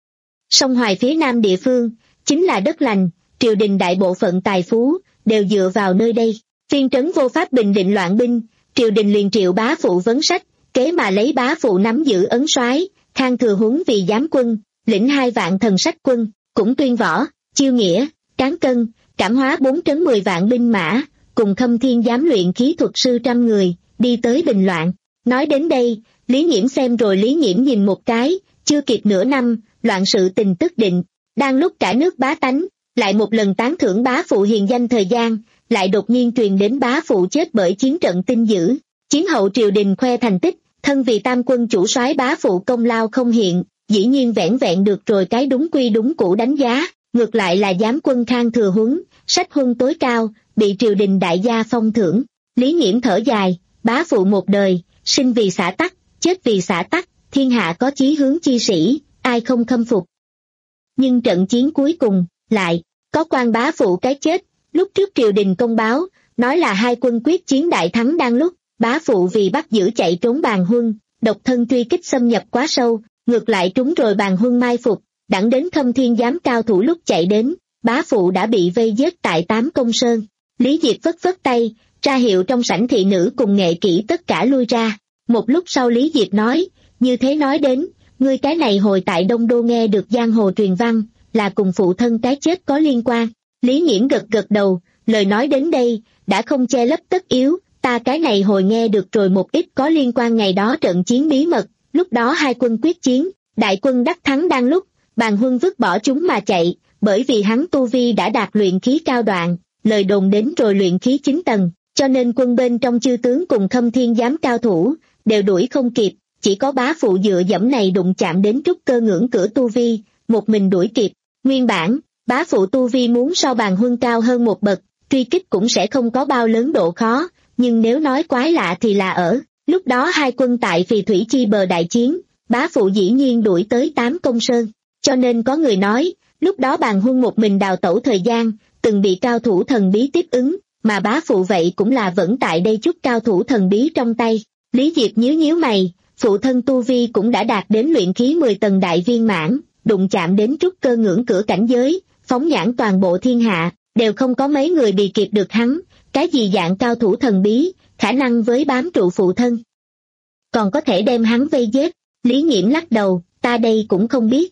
Sông Hoài phía nam địa phương, chính là đất lành, triều đình đại bộ phận tài phú, đều dựa vào nơi đây. Phiên trấn vô pháp bình định loạn binh, triều đình liền triệu bá phụ vấn sách, kế mà lấy bá phụ nắm giữ ấn soái, Khang Thừa Huấn vì giám quân, lĩnh hai vạn thần sách quân, cũng tuyên võ, chiêu nghĩa, cán cân, cảm hóa bốn trấn mười vạn binh mã, cùng Khâm Thiên Giám luyện khí thuật sư trăm người, đi tới bình loạn. Nói đến đây, Lý Nhiễm xem rồi Lý Nhiễm nhìn một cái, chưa kịp nửa năm, loạn sự tình tức định, đang lúc cả nước bá tánh, lại một lần tán thưởng bá phụ hiền danh thời gian, lại đột nhiên truyền đến bá phụ chết bởi chiến trận tinh dữ, chiến hậu triều đình khoe thành tích, thân vì tam quân chủ soái bá phụ công lao không hiện, dĩ nhiên vẻn vẹn được rồi cái đúng quy đúng cũ đánh giá, ngược lại là giám quân Khang Thừa Huấn, sách huân tối cao, bị triều đình đại gia phong thưởng. Lý Nhiễm thở dài, bá phụ một đời, sinh vì xã tắc, chết vì xã tắc, thiên hạ có chí hướng chi sĩ, ai không khâm phục. Nhưng trận chiến cuối cùng, lại, có quan bá phụ cái chết, lúc trước triều đình công báo, nói là hai quân quyết chiến đại thắng đang lúc, bá phụ vì bắt giữ chạy trốn Bàn Huân, độc thân truy kích xâm nhập quá sâu, ngược lại trúng rồi Bàn Huân mai phục, đặng đến Khâm Thiên Giám cao thủ lúc chạy đến, bá phụ đã bị vây giết tại Tám Công Sơn. Lý Diệp phất phất tay, ra hiệu trong sảnh thị nữ cùng nghệ kỹ tất cả lui ra. Một lúc sau Lý Diệp nói, như thế nói đến, ngươi cái này hồi tại Đông Đô nghe được giang hồ truyền văn, là cùng phụ thân cái chết có liên quan. Lý Nhiễm gật gật đầu, lời nói đến đây, đã không che lấp tất yếu, ta cái này hồi nghe được rồi một ít có liên quan ngày đó trận chiến bí mật, lúc đó hai quân quyết chiến, đại quân đắc thắng đang lúc, Bàn Huân vứt bỏ chúng mà chạy, bởi vì hắn tu vi đã đạt luyện khí cao đoạn, lời đồn đến rồi luyện khí chín tầng, cho nên quân bên trong chư tướng cùng Khâm Thiên Giám cao thủ, đều đuổi không kịp, chỉ có bá phụ dựa dẫm này đụng chạm đến trúc cơ ngưỡng cửa tu vi, một mình đuổi kịp. Nguyên bản, bá phụ tu vi muốn so Bàn Huân cao hơn một bậc, truy kích cũng sẽ không có bao lớn độ khó, nhưng nếu nói quái lạ thì là ở, lúc đó hai quân tại Phì Thủy Chi bờ đại chiến, bá phụ dĩ nhiên đuổi tới Tám Công Sơn, cho nên có người nói, lúc đó Bàn Huân một mình đào tẩu thời gian, từng bị cao thủ thần bí tiếp ứng, mà bá phụ vậy cũng là vẫn tại đây chút cao thủ thần bí trong tay. Lý Diệp nhíu nhíu mày, phụ thân tu vi cũng đã đạt đến luyện khí mười tầng đại viên mãn, đụng chạm đến trúc cơ ngưỡng cửa cảnh giới, phóng nhãn toàn bộ thiên hạ, đều không có mấy người bị kịp được hắn, cái gì dạng cao thủ thần bí, khả năng với bám trụ phụ thân. Còn có thể đem hắn vây giết, Lý Nghiễm lắc đầu, ta đây cũng không biết.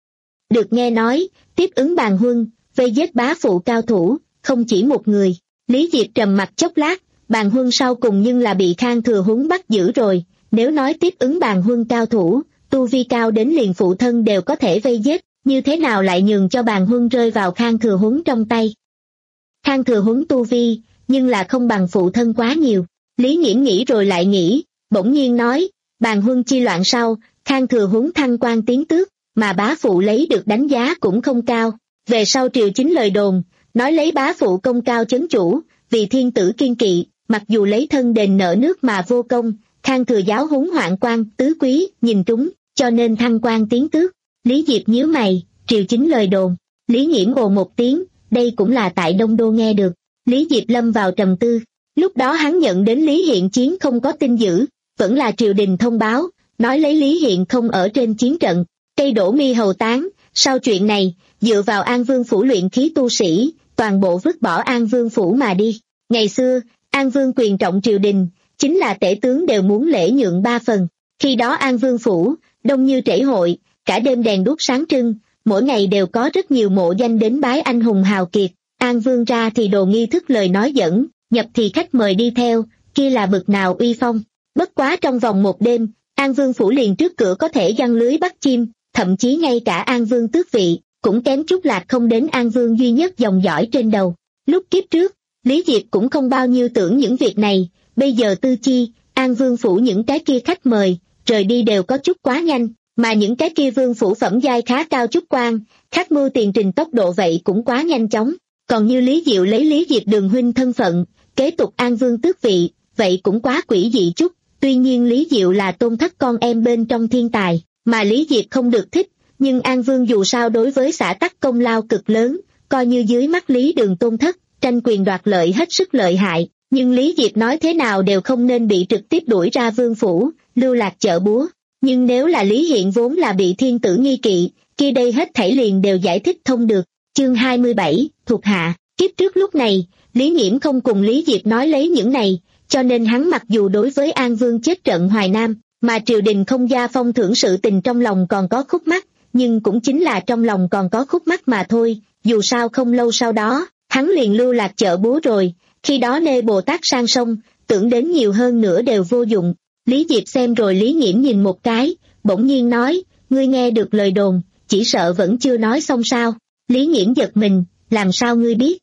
Được nghe nói, tiếp ứng Bàn Huân, vây giết bá phụ cao thủ, không chỉ một người. Lý Diệp trầm mặt chốc lát, Bàn Huân sau cùng nhưng là bị Khang Thừa Huấn bắt giữ rồi, nếu nói tiếp ứng Bàn Huân cao thủ, tu vi cao đến liền phụ thân đều có thể vây giết, như thế nào lại nhường cho Bàn Huân rơi vào Khang Thừa Huấn trong tay. Khang Thừa Huấn tu vi, nhưng là không bằng phụ thân quá nhiều. Lý Nghiễm nghĩ rồi lại nghĩ, bỗng nhiên nói, Bàn Huân chi loạn sau, Khang Thừa Huấn thăng quan tiến tước, mà bá phụ lấy được đánh giá cũng không cao. Về sau triều chính lời đồn, nói lấy bá phụ công cao chấn chủ, vì thiên tử kiên kỵ, mặc dù lấy thân đền nợ nước mà vô công, Khang Thừa giáo huấn hoạn quan, tứ quý, nhìn trúng, cho nên thăng quan tiến tước. Lý Diệp nhíu mày, triều chính lời đồn. Lý Nghiễm ồ một tiếng, đây cũng là tại Đông Đô nghe được. Lý Diệp lâm vào trầm tư. Lúc đó hắn nhận đến Lý Hiện chiến không có tin dữ, vẫn là triều đình thông báo, nói lấy Lý Hiện không ở trên chiến trận, cây đổ mi hầu tán. Sau chuyện này, dựa vào An Vương phủ luyện khí tu sĩ, toàn bộ vứt bỏ An Vương phủ mà đi. Ngày xưa, An Vương quyền trọng triều đình, chính là tể tướng đều muốn lễ nhượng ba phần. Khi đó An Vương phủ, đông như trễ hội, cả đêm đèn đuốc sáng trưng, mỗi ngày đều có rất nhiều mộ danh đến bái anh hùng hào kiệt. An Vương ra thì đồ nghi thức lời nói dẫn, nhập thì khách mời đi theo, kia là bực nào uy phong. Bất quá trong vòng một đêm, An Vương phủ liền trước cửa có thể giăng lưới bắt chim, thậm chí ngay cả An Vương tước vị, cũng kém chút lạc không đến An Vương duy nhất dòng dõi trên đầu. Lúc kiếp trước, Lý Diệp cũng không bao nhiêu tưởng những việc này, bây giờ tư chi, An Vương phủ những cái kia khách mời, rời đi đều có chút quá nhanh, mà những cái kia vương phủ phẩm giai khá cao chút quan, khắc mưu tiền trình tốc độ vậy cũng quá nhanh chóng. Còn như Lý Diệu lấy Lý Diệp Đường huynh thân phận, kế tục An Vương tước vị, vậy cũng quá quỷ dị chút. Tuy nhiên Lý Diệu là tôn thất con em bên trong thiên tài, mà Lý Diệp không được thích, nhưng An Vương dù sao đối với xã tắc công lao cực lớn, coi như dưới mắt Lý Đường tôn thất, tranh quyền đoạt lợi hết sức lợi hại, nhưng Lý Diệp nói thế nào đều không nên bị trực tiếp đuổi ra vương phủ, lưu lạc chợ búa. Nhưng nếu là Lý Hiện vốn là bị thiên tử nghi kỵ, kia đây hết thảy liền đều giải thích thông được. Chương hai mươi bảy, thuộc hạ. Kiếp trước lúc này, Lý Nghiễm không cùng Lý Diệp nói lấy những này, cho nên hắn mặc dù đối với An Vương chết trận Hoài Nam, mà triều đình không gia phong thưởng sự tình trong lòng còn có khúc mắc, nhưng cũng chính là trong lòng còn có khúc mắc mà thôi. Dù sao không lâu sau đó, hắn liền lưu lạc chợ búa rồi, khi đó nê Bồ Tát sang sông, tưởng đến nhiều hơn nữa đều vô dụng. Lý Diệp xem rồi Lý Nghiễm nhìn một cái, bỗng nhiên nói, ngươi nghe được lời đồn, chỉ sợ vẫn chưa nói xong sao. Lý Nghiễm giật mình, làm sao ngươi biết?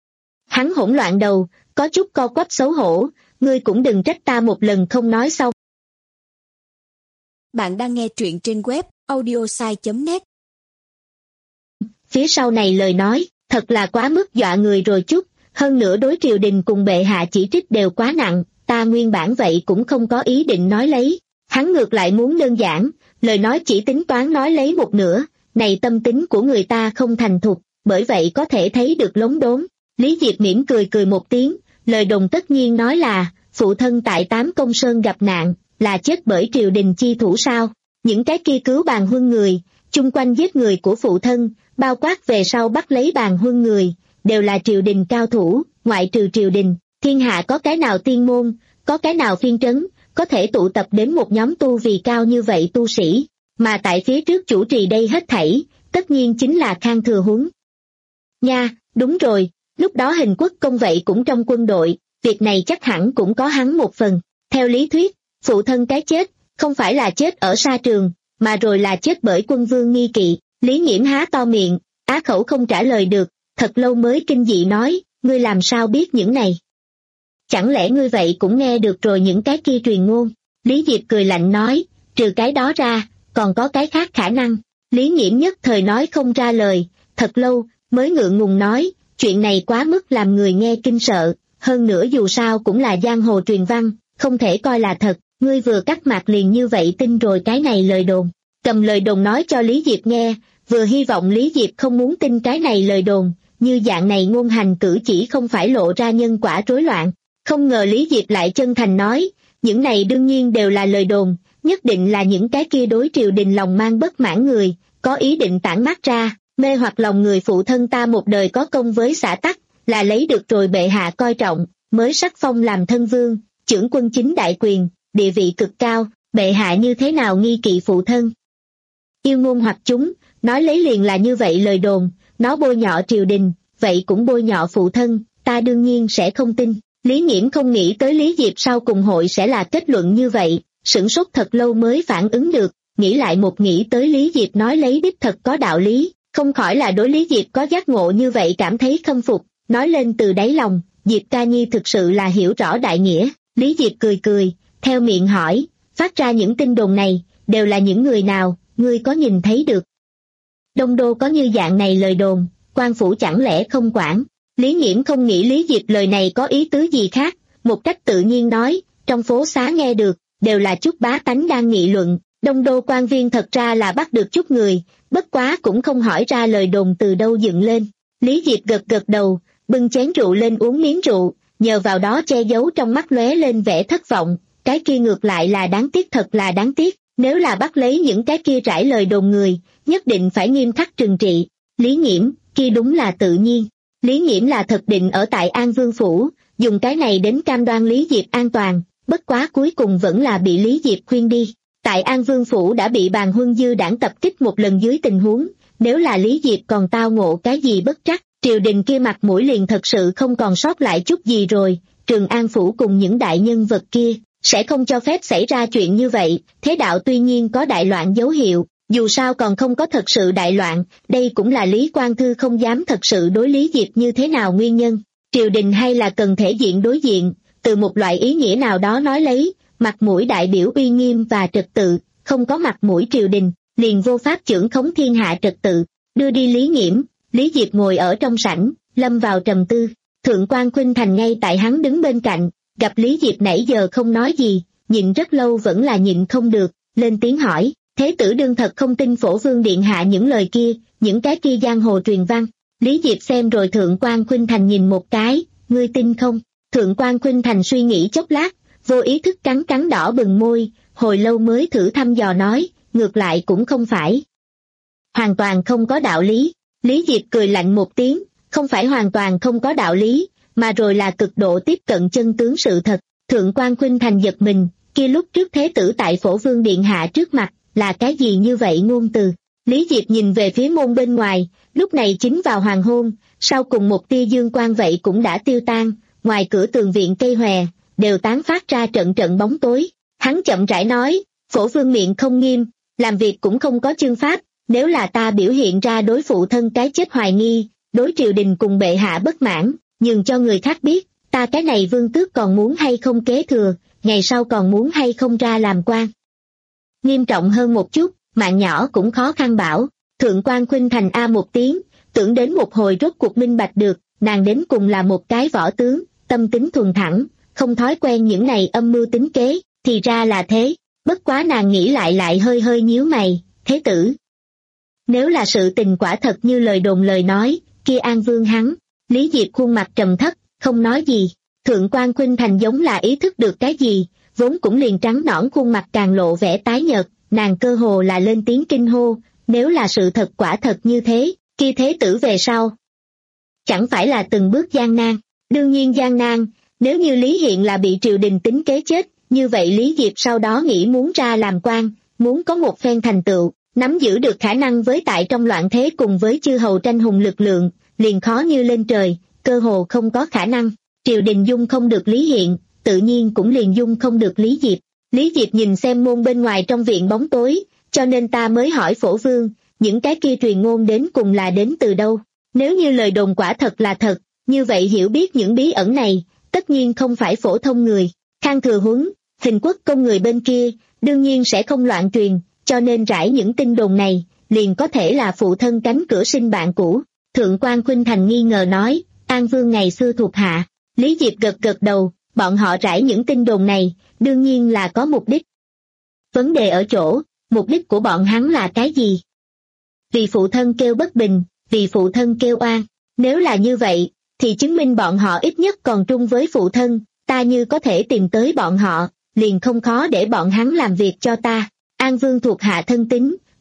Hắn hỗn loạn đầu, có chút co quắp xấu hổ, ngươi cũng đừng trách ta một lần không nói xong. Bạn đang nghe truyện trên web audiosai chấm net. Phía sau này lời nói, thật là quá mức dọa người rồi chút, hơn nữa đối triều đình cùng bệ hạ chỉ trích đều quá nặng, ta nguyên bản vậy cũng không có ý định nói lấy. Hắn ngược lại muốn đơn giản, lời nói chỉ tính toán nói lấy một nửa, này tâm tính của người ta không thành thục, bởi vậy có thể thấy được lống đốn. Lý Diệp mỉm cười cười một tiếng, lời đồn tất nhiên nói là, phụ thân tại Tám Công Sơn gặp nạn, là chết bởi triều đình chi thủ sao. Những cái kia cứu Bàn Huân người, chung quanh giết người của phụ thân, bao quát về sau bắt lấy Bàn Huân người, đều là triều đình cao thủ, ngoại trừ triều đình, thiên hạ có cái nào tiên môn, có cái nào phiên trấn, có thể tụ tập đến một nhóm tu vì cao như vậy tu sĩ, mà tại phía trước chủ trì đây hết thảy, tất nhiên chính là Khang Thừa Huấn. Nha, đúng rồi, lúc đó Hình Quốc công vậy cũng trong quân đội, việc này chắc hẳn cũng có hắn một phần. Theo lý thuyết, phụ thân cái chết, không phải là chết ở sa trường, mà rồi là chết bởi quân vương nghi kỵ. Lý Nghiễm há to miệng, á khẩu không trả lời được, thật lâu mới kinh dị nói, ngươi làm sao biết những này? Chẳng lẽ ngươi vậy cũng nghe được rồi những cái kia truyền ngôn? Lý Diệp cười lạnh nói, trừ cái đó ra, còn có cái khác khả năng. Lý Nghiễm nhất thời nói không ra lời, thật lâu, mới ngượng ngùng nói, chuyện này quá mức làm người nghe kinh sợ, hơn nữa dù sao cũng là giang hồ truyền văn, không thể coi là thật, ngươi vừa cắt mặt liền như vậy tin rồi cái này lời đồn. Cầm lời đồn nói cho Lý Diệp nghe, vừa hy vọng Lý Diệp không muốn tin cái này lời đồn, như dạng này ngôn hành cử chỉ không phải lộ ra nhân quả rối loạn. Không ngờ Lý Diệp lại chân thành nói, những này đương nhiên đều là lời đồn, nhất định là những cái kia đối triều đình lòng mang bất mãn người, có ý định tản mát ra, mê hoặc lòng người phụ thân ta một đời có công với xã tắc, là lấy được rồi bệ hạ coi trọng, mới sắc phong làm thân vương, chưởng quân chính đại quyền, địa vị cực cao, bệ hạ như thế nào nghi kỵ phụ thân. Yêu ngôn hoặc chúng, nói lấy liền là như vậy lời đồn, nó bôi nhọ triều đình, vậy cũng bôi nhọ phụ thân, ta đương nhiên sẽ không tin. Lý Nghiễm không nghĩ tới Lý Diệp sau cùng hội sẽ là kết luận như vậy, sửng sốt thật lâu mới phản ứng được, nghĩ lại một nghĩ tới Lý Diệp nói lấy đích thật có đạo lý, không khỏi là đối Lý Diệp có giác ngộ như vậy cảm thấy khâm phục, nói lên từ đáy lòng, Diệp ca nhi thực sự là hiểu rõ đại nghĩa. Lý Diệp cười cười, theo miệng hỏi, phát ra những tin đồn này, đều là những người nào, ngươi có nhìn thấy được? Đông đô có như dạng này lời đồn, quan phủ chẳng lẽ không quản? Lý Nghiễm không nghĩ Lý Diệp lời này có ý tứ gì khác, một cách tự nhiên nói, trong phố xá nghe được, đều là chút bá tánh đang nghị luận, đông đô quan viên thật ra là bắt được chút người, bất quá cũng không hỏi ra lời đồn từ đâu dựng lên. Lý Diệp gật gật đầu, bưng chén rượu lên uống miếng rượu, nhờ vào đó che giấu trong mắt lóe lên vẻ thất vọng, cái kia ngược lại là đáng tiếc, thật là đáng tiếc, nếu là bắt lấy những cái kia trải lời đồn người, nhất định phải nghiêm khắc trừng trị. Lý Nghiễm, kia đúng là tự nhiên. Lý Nghiễm là thật định ở tại An Vương Phủ, dùng cái này đến cam đoan Lý Diệp an toàn, bất quá cuối cùng vẫn là bị Lý Diệp khuyên đi. Tại An Vương Phủ đã bị bàn huân dư đảng tập kích một lần dưới tình huống, nếu là Lý Diệp còn tao ngộ cái gì bất trắc, triều đình kia mặt mũi liền thật sự không còn sót lại chút gì rồi, Trường An Phủ cùng những đại nhân vật kia, sẽ không cho phép xảy ra chuyện như vậy, thế đạo tuy nhiên có đại loạn dấu hiệu, dù sao còn không có thật sự đại loạn, đây cũng là Lý Quang Thư không dám thật sự đối Lý Diệp như thế nào nguyên nhân. Triều đình hay là cần thể diện đối diện, từ một loại ý nghĩa nào đó nói lấy, mặt mũi đại biểu uy nghiêm và trật tự, không có mặt mũi triều đình, liền vô pháp chưởng khống thiên hạ trật tự. Đưa đi Lý Nghiễm, Lý Diệp ngồi ở trong sảnh, lâm vào trầm tư, Thượng quan Khuynh Thành ngay tại hắn đứng bên cạnh, gặp Lý Diệp nãy giờ không nói gì, nhịn rất lâu vẫn là nhịn không được, lên tiếng hỏi, thế tử đương thật không tin Phổ Vương điện hạ những lời kia, những cái kia giang hồ truyền văn. Lý Diệp xem rồi Thượng quan Khuynh Thành nhìn một cái, ngươi tin không? Thượng quan Khuynh Thành suy nghĩ chốc lát, vô ý thức cắn cắn đỏ bừng môi, hồi lâu mới thử thăm dò nói, ngược lại cũng không phải. Hoàn toàn không có đạo lý. Lý Diệp cười lạnh một tiếng, không phải hoàn toàn không có đạo lý, mà rồi là cực độ tiếp cận chân tướng sự thật. Thượng quan Khuynh Thành giật mình, kia lúc trước thế tử tại Phổ Vương điện hạ trước mặt, là cái gì như vậy ngôn từ? Lý Diệp nhìn về phía môn bên ngoài, lúc này chính vào hoàng hôn, sau cùng một tia dương quang vậy cũng đã tiêu tan, ngoài cửa tường viện cây hòe, đều tán phát ra trận trận bóng tối. Hắn chậm rãi nói, Phổ Vương miệng không nghiêm, làm việc cũng không có chương pháp, nếu là ta biểu hiện ra đối phụ thân cái chết hoài nghi, đối triều đình cùng bệ hạ bất mãn, nhường cho người khác biết, ta cái này vương tước còn muốn hay không kế thừa, ngày sau còn muốn hay không ra làm quan. Nghiêm trọng hơn một chút, mạng nhỏ cũng khó khăn bảo. Thượng quan Khuynh Thành a một tiếng, tưởng đến một hồi rốt cuộc minh bạch được, nàng đến cùng là một cái võ tướng, tâm tính thuần thẳng, không thói quen những này âm mưu tính kế, thì ra là thế. Bất quá nàng nghĩ lại lại hơi hơi nhíu mày, thế tử. Nếu là sự tình quả thật như lời đồn lời nói, kia An Vương hắn, Lý Diệp khuôn mặt trầm thấp, không nói gì. Thượng quan Khuynh Thành giống là ý thức được cái gì, vốn cũng liền trắng nõn khuôn mặt càng lộ vẻ tái nhợt, nàng cơ hồ là lên tiếng kinh hô, nếu là sự thật quả thật như thế, kia thế tử về sau. Chẳng phải là từng bước gian nan, đương nhiên gian nan, nếu như Lý Hiện là bị triều đình tính kế chết, như vậy Lý Diệp sau đó nghĩ muốn ra làm quan, muốn có một phen thành tựu, nắm giữ được khả năng với tại trong loạn thế cùng với chư hầu tranh hùng lực lượng, liền khó như lên trời, cơ hồ không có khả năng. Triều đình dung không được Lý Hiện, tự nhiên cũng liền dung không được Lý Diệp. Lý Diệp nhìn xem môn bên ngoài trong viện bóng tối, cho nên ta mới hỏi Phổ Vương, những cái kia truyền ngôn đến cùng là đến từ đâu. Nếu như lời đồn quả thật là thật, như vậy hiểu biết những bí ẩn này, tất nhiên không phải phổ thông người. Khang Thừa Huấn, Hình Quốc công người bên kia, đương nhiên sẽ không loạn truyền, cho nên rải những tin đồn này, liền có thể là phụ thân cánh cửa sinh bạn cũ. Thượng quan Khuynh Thành nghi ngờ nói, An Vương ngày xưa thuộc hạ. Lý Diệp gật gật đầu, bọn họ rải những tin đồn này, đương nhiên là có mục đích. Vấn đề ở chỗ, mục đích của bọn hắn là cái gì? Vì phụ thân kêu bất bình, vì phụ thân kêu oan. Nếu là như vậy, thì chứng minh bọn họ ít nhất còn trung với phụ thân, ta như có thể tìm tới bọn họ, liền không khó để bọn hắn làm việc cho ta. An Vương thuộc hạ thân tín,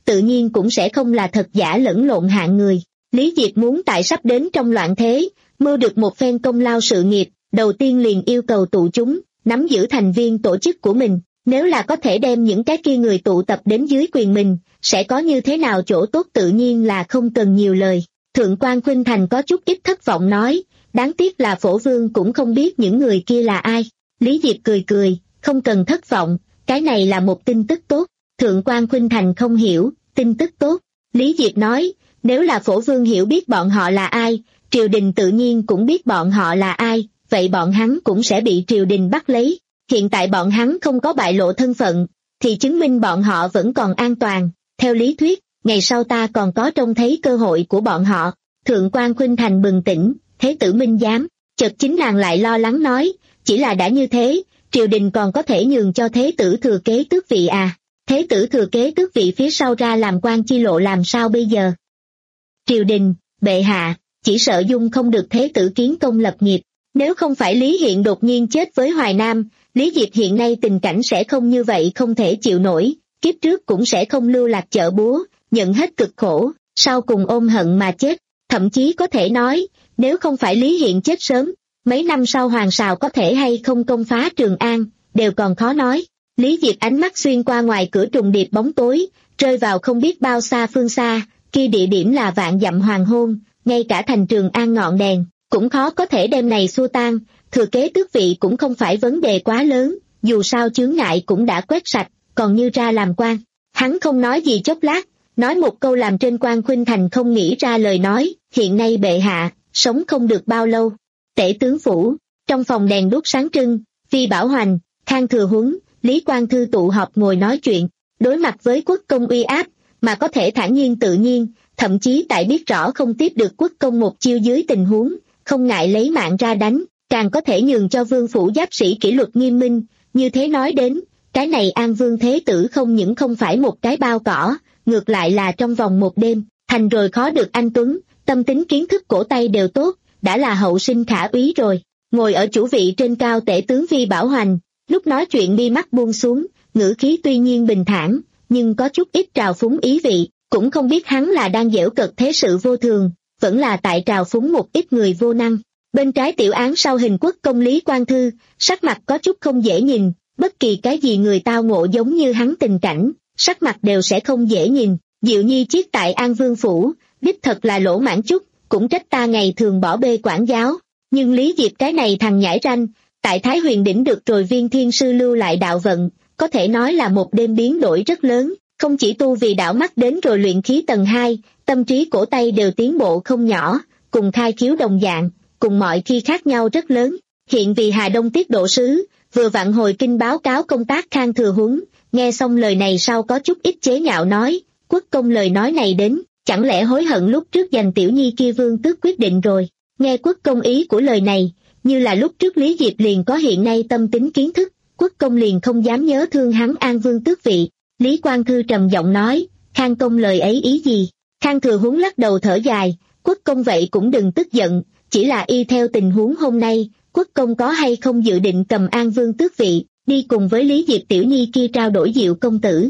tự nhiên cũng sẽ không là thật giả lẫn lộn hạng người. Lý Diệp muốn tại sắp đến trong loạn thế, mưu được một phen công lao sự nghiệp, đầu tiên liền yêu cầu tụ chúng, nắm giữ thành viên tổ chức của mình. Nếu là có thể đem những cái kia người tụ tập đến dưới quyền mình, sẽ có như thế nào chỗ tốt tự nhiên là không cần nhiều lời. Thượng quan Khuynh Thành có chút ít thất vọng nói, đáng tiếc là Phổ Vương cũng không biết những người kia là ai. Lý Diệp cười cười, không cần thất vọng, cái này là một tin tức tốt. Thượng quan Khuynh Thành không hiểu, tin tức tốt. Lý Diệp nói, nếu là Phổ Vương hiểu biết bọn họ là ai, triều đình tự nhiên cũng biết bọn họ là ai, vậy bọn hắn cũng sẽ bị triều đình bắt lấy. Hiện tại bọn hắn không có bại lộ thân phận, thì chứng minh bọn họ vẫn còn an toàn. Theo lý thuyết, ngày sau ta còn có trông thấy cơ hội của bọn họ. Thượng quan Khuynh Thành bừng tỉnh, thế tử minh giám, chợt chính nàng lại lo lắng nói, chỉ là đã như thế, triều đình còn có thể nhường cho thế tử thừa kế tước vị à? Thế tử thừa kế tước vị phía sau ra làm quan chi lộ làm sao bây giờ? Triều đình, bệ hạ, chỉ sợ dung không được thế tử kiến công lập nghiệp. Nếu không phải Lý Hiện đột nhiên chết với Hoài Nam, Lý Diệp hiện nay tình cảnh sẽ không như vậy, không thể chịu nổi, kiếp trước cũng sẽ không lưu lạc chợ búa, nhận hết cực khổ, sau cùng ôm hận mà chết. Thậm chí có thể nói, nếu không phải Lý Hiện chết sớm, mấy năm sau Hoàng Sào có thể hay không công phá Trường An, đều còn khó nói. Lý Diệp ánh mắt xuyên qua ngoài cửa trùng điệp bóng tối, rơi vào không biết bao xa phương xa, kia địa điểm là vạn dặm hoàng hôn, ngay cả thành Trường An ngọn đèn, cũng khó có thể đem này xua tan. Thừa kế tước vị cũng không phải vấn đề quá lớn, dù sao chướng ngại cũng đã quét sạch, còn như ra làm quan. Hắn không nói gì chốc lát, nói một câu làm trên quan Khuynh Thành không nghĩ ra lời nói, hiện nay bệ hạ, sống không được bao lâu. Tể tướng phủ, trong phòng đèn đuốc sáng trưng, Phi Bảo Hoành, Khang Thừa Huấn, Lý Quang Thư tụ họp ngồi nói chuyện, đối mặt với quốc công uy áp, mà có thể thản nhiên tự nhiên, thậm chí tại biết rõ không tiếp được quốc công một chiêu dưới tình huống, không ngại lấy mạng ra đánh, càng có thể nhường cho vương phủ giáp sĩ kỷ luật nghiêm minh. Như thế nói đến, cái này An Vương Thế Tử không những không phải một cái bao cỏ, ngược lại là trong vòng một đêm, thành rồi khó được anh tuấn, tâm tính kiến thức cổ tay đều tốt, đã là hậu sinh khả úy rồi. Ngồi ở chủ vị trên cao tể tướng Phi Bảo Hoành, lúc nói chuyện mi mắt buông xuống, ngữ khí tuy nhiên bình thản, nhưng có chút ít trào phúng ý vị, cũng không biết hắn là đang giễu cợt thế sự vô thường, vẫn là tại trào phúng một ít người vô năng. Bên trái tiểu án sau hình quốc công Lý Quang Thư, sắc mặt có chút không dễ nhìn, bất kỳ cái gì người tao ngộ giống như hắn tình cảnh, sắc mặt đều sẽ không dễ nhìn. Diệu Nhi chiết tại An Vương phủ, đích thật là lỗ mãn chút, cũng trách ta ngày thường bỏ bê quản giáo. Nhưng Lý Diệp cái này thằng nhãi ranh, tại Thái Huyền đỉnh được rồi viên thiên sư lưu lại đạo vận, có thể nói là một đêm biến đổi rất lớn, không chỉ tu vì đạo mắt đến rồi luyện khí tầng hai, tâm trí cổ tay đều tiến bộ không nhỏ, cùng khai khiếu đồng dạng, cùng mọi khi khác nhau rất lớn. Hiện vì Hà Đông tiết độ sứ, vừa vặn hồi kinh báo cáo công tác Khang Thừa Huấn, nghe xong lời này sau có chút ít chế nhạo nói, quốc công lời nói này đến, chẳng lẽ hối hận lúc trước giành tiểu nhi kia vương tước quyết định rồi. Nghe quốc công ý của lời này, như là lúc trước Lý Diệp liền có hiện nay tâm tính kiến thức, quốc công liền không dám nhớ thương hắn An Vương tước vị. Lý Quang Thư trầm giọng nói, Khang công lời ấy ý gì? Khang Thừa Huấn lắc đầu thở dài, quốc công vậy cũng đừng tức giận, chỉ là y theo tình huống hôm nay, quốc công có hay không dự định cầm An Vương tước vị, đi cùng với Lý Diệp tiểu nhi kia trao đổi Diệu công tử.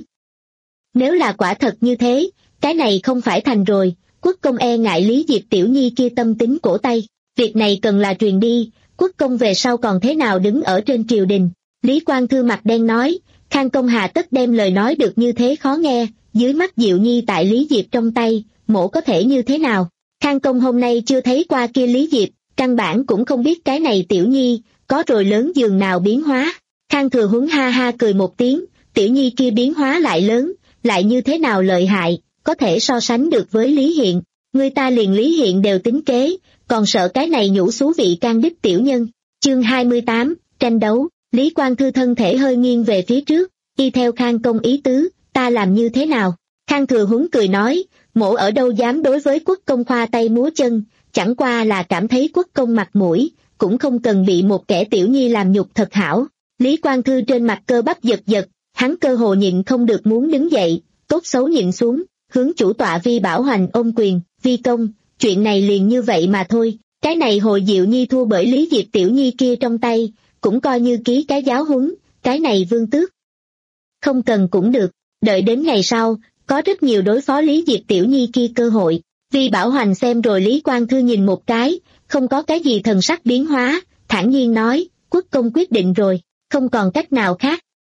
Nếu là quả thật như thế, cái này không phải thành rồi, quốc công e ngại Lý Diệp tiểu nhi kia tâm tính cổ tay, việc này cần là truyền đi, quốc công về sau còn thế nào đứng ở trên triều đình. Lý Quang Thư mặt đen nói, Khang công hà tất đem lời nói được như thế khó nghe, dưới mắt Diệu nhi tại Lý Diệp trong tay, mổ có thể như thế nào? Khang công hôm nay chưa thấy qua kia Lý Diệp, căn bản cũng không biết cái này tiểu nhi, có rồi lớn giường nào biến hóa. Khang Thừa Huấn ha ha cười một tiếng, tiểu nhi kia biến hóa lại lớn, lại như thế nào lợi hại, có thể so sánh được với Lý Hiện. Người ta liền Lý Hiện đều tính kế, còn sợ cái này nhũ xú vị can đích tiểu nhân. Chương hai mươi tám, tranh đấu. Lý Quang Thư thân thể hơi nghiêng về phía trước, y theo Khang công ý tứ, ta làm như thế nào? Khang Thừa Huấn cười nói, mổ ở đâu dám đối với quốc công khoa tay múa chân, chẳng qua là cảm thấy quốc công mặt mũi, cũng không cần bị một kẻ tiểu nhi làm nhục thật hảo. Lý Quang Thư trên mặt cơ bắp giật giật, hắn cơ hồ nhịn không được muốn đứng dậy, tốt xấu nhịn xuống, hướng chủ tọa Vi Bảo Hoành ôm quyền, Vi công, chuyện này liền như vậy mà thôi, cái này hồi Diệu nhi thua bởi Lý Diệp tiểu nhi kia trong tay, cũng coi như ký cái giáo huấn, cái này vương tước. Không cần cũng được, đợi đến ngày sau, có rất nhiều đối phó Lý Diệp Tiểu Nhi kia cơ hội. Vi Bảo Hoành xem rồi Lý Quang Thư nhìn một cái, không có cái gì thần sắc biến hóa, thản nhiên nói, quốc công quyết định rồi, không còn cách nào khác.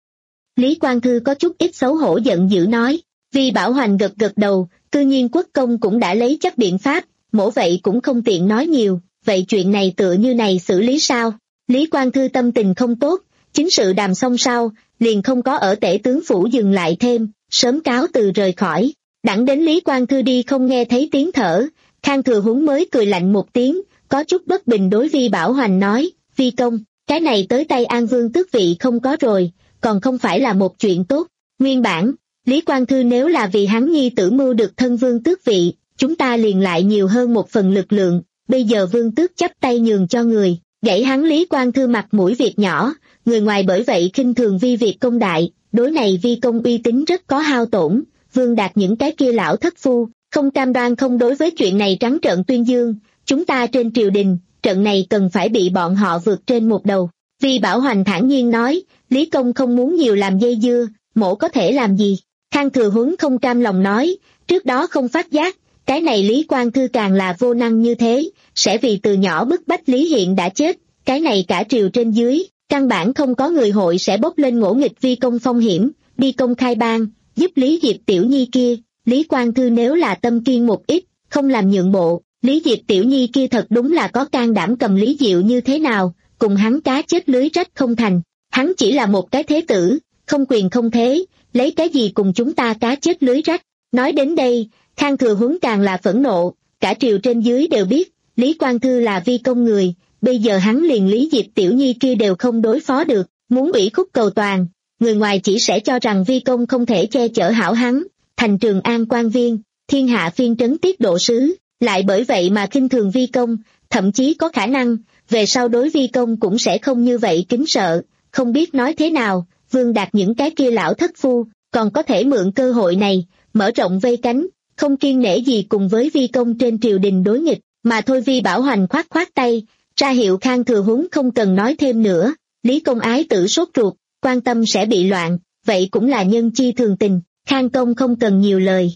Lý Quang Thư có chút ít xấu hổ giận dữ nói, Vi Bảo Hoành gật gật đầu, tự nhiên quốc công cũng đã lấy chắc biện pháp, mổ vậy cũng không tiện nói nhiều, vậy chuyện này tựa như này xử lý sao? Lý Quang Thư tâm tình không tốt, chính sự đàm xong sau, liền không có ở tể tướng phủ dừng lại thêm, sớm cáo từ rời khỏi. Đặng đến Lý Quang Thư đi không nghe thấy tiếng thở, Khang Thừa Huống mới cười lạnh một tiếng, có chút bất bình đối Vi Bảo Hoành nói, Vi công, cái này tới tay An Vương tước vị không có rồi, còn không phải là một chuyện tốt. Nguyên bản, Lý Quang Thư nếu là vì hắn nhi tử mưu được thân vương tước vị, chúng ta liền lại nhiều hơn một phần lực lượng, bây giờ vương tước chấp tay nhường cho người, gãy hắn Lý Quang Thư mặt mũi việc nhỏ, người ngoài bởi vậy khinh thường vi việc công đại, đối này vi công uy tín rất có hao tổn. Vương Đạt những cái kia lão thất phu, không cam đoan không đối với chuyện này trắng trợn tuyên dương, chúng ta trên triều đình, trận này cần phải bị bọn họ vượt trên một đầu. Vi Bảo Hoành thản nhiên nói, Lý công không muốn nhiều làm dây dưa, mổ có thể làm gì? Khang Thừa Huống không cam lòng nói, trước đó không phát giác, cái này Lý Quang Thư càng là vô năng như thế, sẽ vì từ nhỏ bức bách Lý Hiện đã chết, cái này cả triều trên dưới, căn bản không có người hội sẽ bốc lên ngỗ nghịch vi công phong hiểm, đi công khai ban, giúp Lý Diệp Tiểu Nhi kia. Lý Quang Thư nếu là tâm kiên một ít, không làm nhượng bộ, Lý Diệp Tiểu Nhi kia thật đúng là có can đảm cầm Lý Diệu như thế nào, cùng hắn cá chết lưới rách không thành, hắn chỉ là một cái thế tử, không quyền không thế, lấy cái gì cùng chúng ta cá chết lưới rách. Nói đến đây, Khang Thừa Huống càng là phẫn nộ, cả triều trên dưới đều biết, Lý Quang Thư là vi công người, bây giờ hắn liền Lý Diệp Tiểu Nhi kia đều không đối phó được, muốn ủy khúc cầu toàn, người ngoài chỉ sẽ cho rằng vi công không thể che chở hảo hắn, thành Trường An quan viên, thiên hạ phiên trấn tiết độ sứ, lại bởi vậy mà khinh thường vi công, thậm chí có khả năng, về sau đối vi công cũng sẽ không như vậy kính sợ, không biết nói thế nào, Vương Đạt những cái kia lão thất phu, còn có thể mượn cơ hội này, mở rộng vây cánh, không kiêng nể gì cùng với vi công trên triều đình đối nghịch, mà thôi. Vi Bảo Hoành khoát khoát tay, ra hiệu Khang Thừa Huống không cần nói thêm nữa, Lý công ái tử sốt ruột, quan tâm sẽ bị loạn, vậy cũng là nhân chi thường tình, Khang công không cần nhiều lời.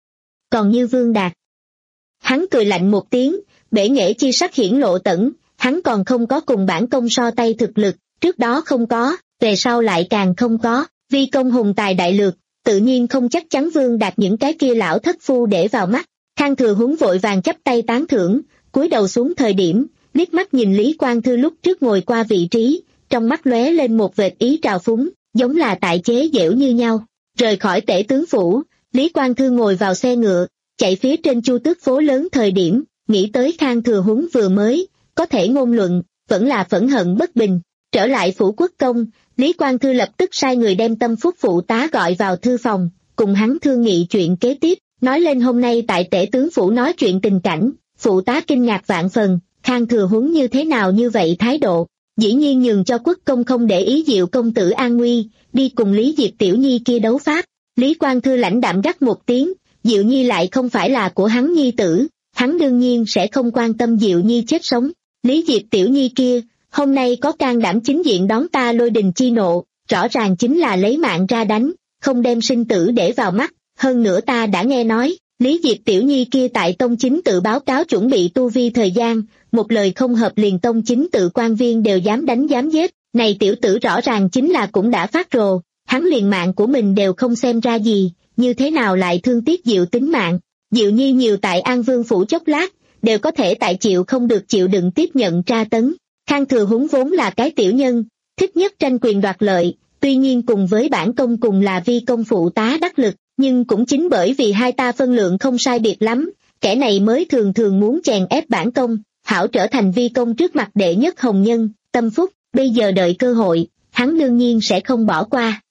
Còn như Vương Đạt, hắn cười lạnh một tiếng, bể nghệ chi sắc hiển lộ tẩn, hắn còn không có cùng bản công so tay thực lực, trước đó không có, về sau lại càng không có, vi công hùng tài đại lược, tự nhiên không chắc chắn Vương Đạt những cái kia lão thất phu để vào mắt. Khang Thừa Huống vội vàng chắp tay tán thưởng, cúi đầu xuống thời điểm, liếc mắt nhìn Lý Quang Thư lúc trước ngồi qua vị trí, trong mắt lóe lên một vệt ý trào phúng, giống là tại chế giễu như nhau. Rời khỏi tể tướng phủ, Lý Quang Thư ngồi vào xe ngựa, chạy phía trên Chu Tước phố lớn thời điểm, nghĩ tới Khang Thừa Huống vừa mới, có thể ngôn luận, vẫn là phẫn hận bất bình. Trở lại phủ quốc công, Lý Quang Thư lập tức sai người đem Tâm Phúc phụ tá gọi vào thư phòng, cùng hắn thương nghị chuyện kế tiếp, nói lên hôm nay tại tể tướng phủ nói chuyện tình cảnh, phụ tá kinh ngạc vạn phần, Khang Thừa Huống như thế nào như vậy thái độ, dĩ nhiên nhường cho quốc công không để ý Diệu công tử an nguy, đi cùng Lý Diệp Tiểu Nhi kia đấu pháp. Lý Quang Thư lãnh đạm gắt một tiếng, Diệu Nhi lại không phải là của hắn nhi tử, hắn đương nhiên sẽ không quan tâm Diệu Nhi chết sống. Lý Diệp Tiểu Nhi kia, hôm nay có can đảm chính diện đón ta lôi đình chi nộ, rõ ràng chính là lấy mạng ra đánh, không đem sinh tử để vào mắt, hơn nữa ta đã nghe nói, Lý Diệp Tiểu Nhi kia tại tông chính tự báo cáo chuẩn bị tu vi thời gian, một lời không hợp liền tông chính tự quan viên đều dám đánh dám giết, này tiểu tử rõ ràng chính là cũng đã phát rồ, hắn liền mạng của mình đều không xem ra gì, như thế nào lại thương tiếc Diệu tính mạng. Diệu Nhi nhiều tại An Vương phủ chốc lát, đều có thể tại chịu không được chịu đựng tiếp nhận tra tấn. Khang Thừa Huống vốn là cái tiểu nhân, thích nhất tranh quyền đoạt lợi, tuy nhiên cùng với bản công cùng là vi công phụ tá đắc lực, nhưng cũng chính bởi vì hai ta phân lượng không sai biệt lắm, kẻ này mới thường thường muốn chèn ép bản công, hảo trở thành vi công trước mặt đệ nhất hồng nhân. Tâm Phúc, bây giờ đợi cơ hội, hắn đương nhiên sẽ không bỏ qua.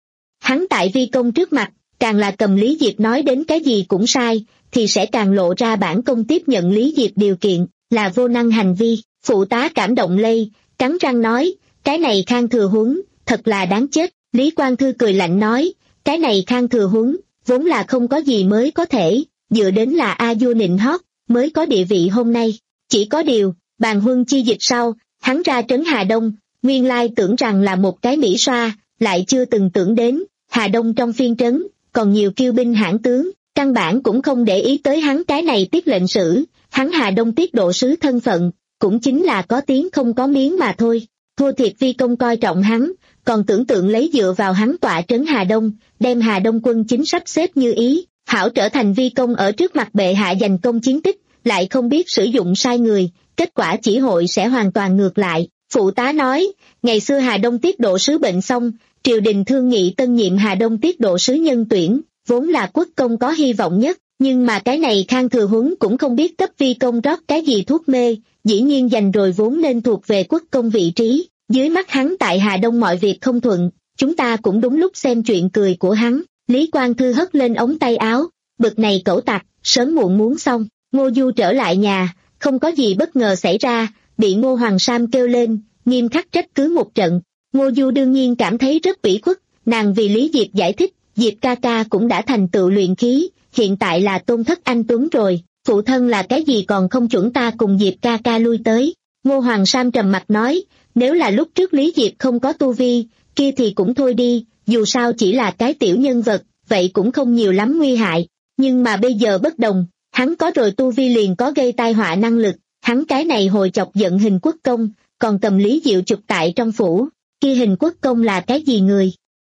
Hắn tại vi công trước mặt, càng là cầm Lý Diệp nói đến cái gì cũng sai, thì sẽ càng lộ ra bản công tiếp nhận Lý Diệp điều kiện, là vô năng hành vi. Phụ tá cảm động lây, cắn răng nói, cái này Khang Thừa Huống, thật là đáng chết. Lý Quang Thư cười lạnh nói, cái này Khang Thừa Huống, vốn là không có gì mới có thể, dựa đến là A vua nịnh hót, mới có địa vị hôm nay. Chỉ có điều, bàn huân chi dịch sau, hắn ra trấn Hà Đông, nguyên lai tưởng rằng là một cái Mỹ xoa, lại chưa từng tưởng đến, Hà Đông trong phiên trấn, còn nhiều kiêu binh hãn tướng, căn bản cũng không để ý tới hắn cái này tiết lệnh sử, hắn Hà Đông tiết độ sứ thân phận, cũng chính là có tiếng không có miếng mà thôi. Thua thiệt vi công coi trọng hắn, còn tưởng tượng lấy dựa vào hắn tọa trấn Hà Đông, đem Hà Đông quân chính sắp xếp như ý, hảo trở thành vi công ở trước mặt bệ hạ giành công chiến tích, lại không biết sử dụng sai người, kết quả chỉ hội sẽ hoàn toàn ngược lại. Phụ tá nói, ngày xưa Hà Đông tiết độ sứ bệnh xong, triều đình thương nghị tân nhiệm Hà Đông tiết độ sứ nhân tuyển, vốn là quốc công có hy vọng nhất, nhưng mà cái này Khang Thừa Huấn cũng không biết cấp vi công rót cái gì thuốc mê, dĩ nhiên giành rồi vốn nên thuộc về quốc công vị trí. Dưới mắt hắn tại Hà Đông mọi việc không thuận, chúng ta cũng đúng lúc xem chuyện cười của hắn. Lý Quang Thư hất lên ống tay áo, bực này cẩu tặc, sớm muộn muốn xong. Ngô Du trở lại nhà, không có gì bất ngờ xảy ra, bị Ngô Hoàng Sam kêu lên, nghiêm khắc trách cứ một trận. Ngô Du đương nhiên cảm thấy rất ủy khuất, nàng vì Lý Diệp giải thích, Diệp ca ca cũng đã thành tựu luyện khí, hiện tại là tôn thất anh Tuấn rồi, phụ thân là cái gì còn không chuẩn ta cùng Diệp ca ca lui tới. Ngô Hoàng Sam trầm mặt nói, nếu là lúc trước Lý Diệp không có tu vi, kia thì cũng thôi đi, dù sao chỉ là cái tiểu nhân vật, vậy cũng không nhiều lắm nguy hại, nhưng mà bây giờ bất đồng, hắn có rồi tu vi liền có gây tai họa năng lực, hắn cái này hồi chọc giận Hình Quốc công, còn cầm Lý Diệu chụp tại trong phủ, kia Hình Quốc công là cái gì người?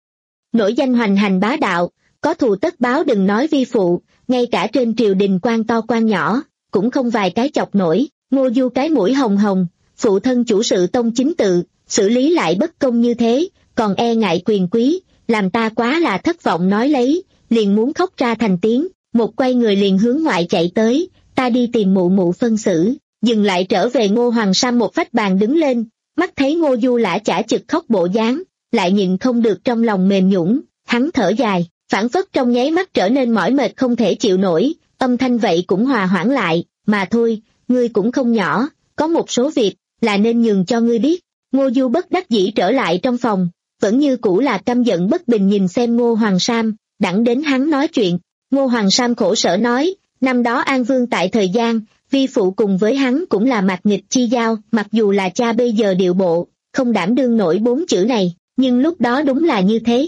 Nổi danh hoành hành bá đạo, có thù tất báo đừng nói vi phụ, ngay cả trên triều đình quan to quan nhỏ, cũng không vài cái chọc nổi. Ngô Du cái mũi hồng hồng, phụ thân chủ sự tông chính tự, xử lý lại bất công như thế, còn e ngại quyền quý, làm ta quá là thất vọng nói lấy, liền muốn khóc ra thành tiếng, một quay người liền hướng ngoại chạy tới, ta đi tìm mụ mụ phân xử, dừng lại trở về. Ngô Hoàng Sam một phách bàn đứng lên, mắt thấy Ngô Du lã chả chực khóc bộ dáng, lại nhịn không được trong lòng mềm nhũn, hắn thở dài, phảng phất trong nháy mắt trở nên mỏi mệt không thể chịu nổi, âm thanh vậy cũng hòa hoãn lại, mà thôi, ngươi cũng không nhỏ, có một số việc là nên nhường cho ngươi biết. Ngô Du bất đắc dĩ trở lại trong phòng, vẫn như cũ là căm giận bất bình nhìn xem Ngô Hoàng Sam, đặng đến hắn nói chuyện. Ngô Hoàng Sam khổ sở nói, năm đó An Vương tại thời gian, vi phụ cùng với hắn cũng là mạc nghịch chi giao, mặc dù là cha bây giờ điệu bộ, không đảm đương nổi bốn chữ này, nhưng lúc đó đúng là như thế.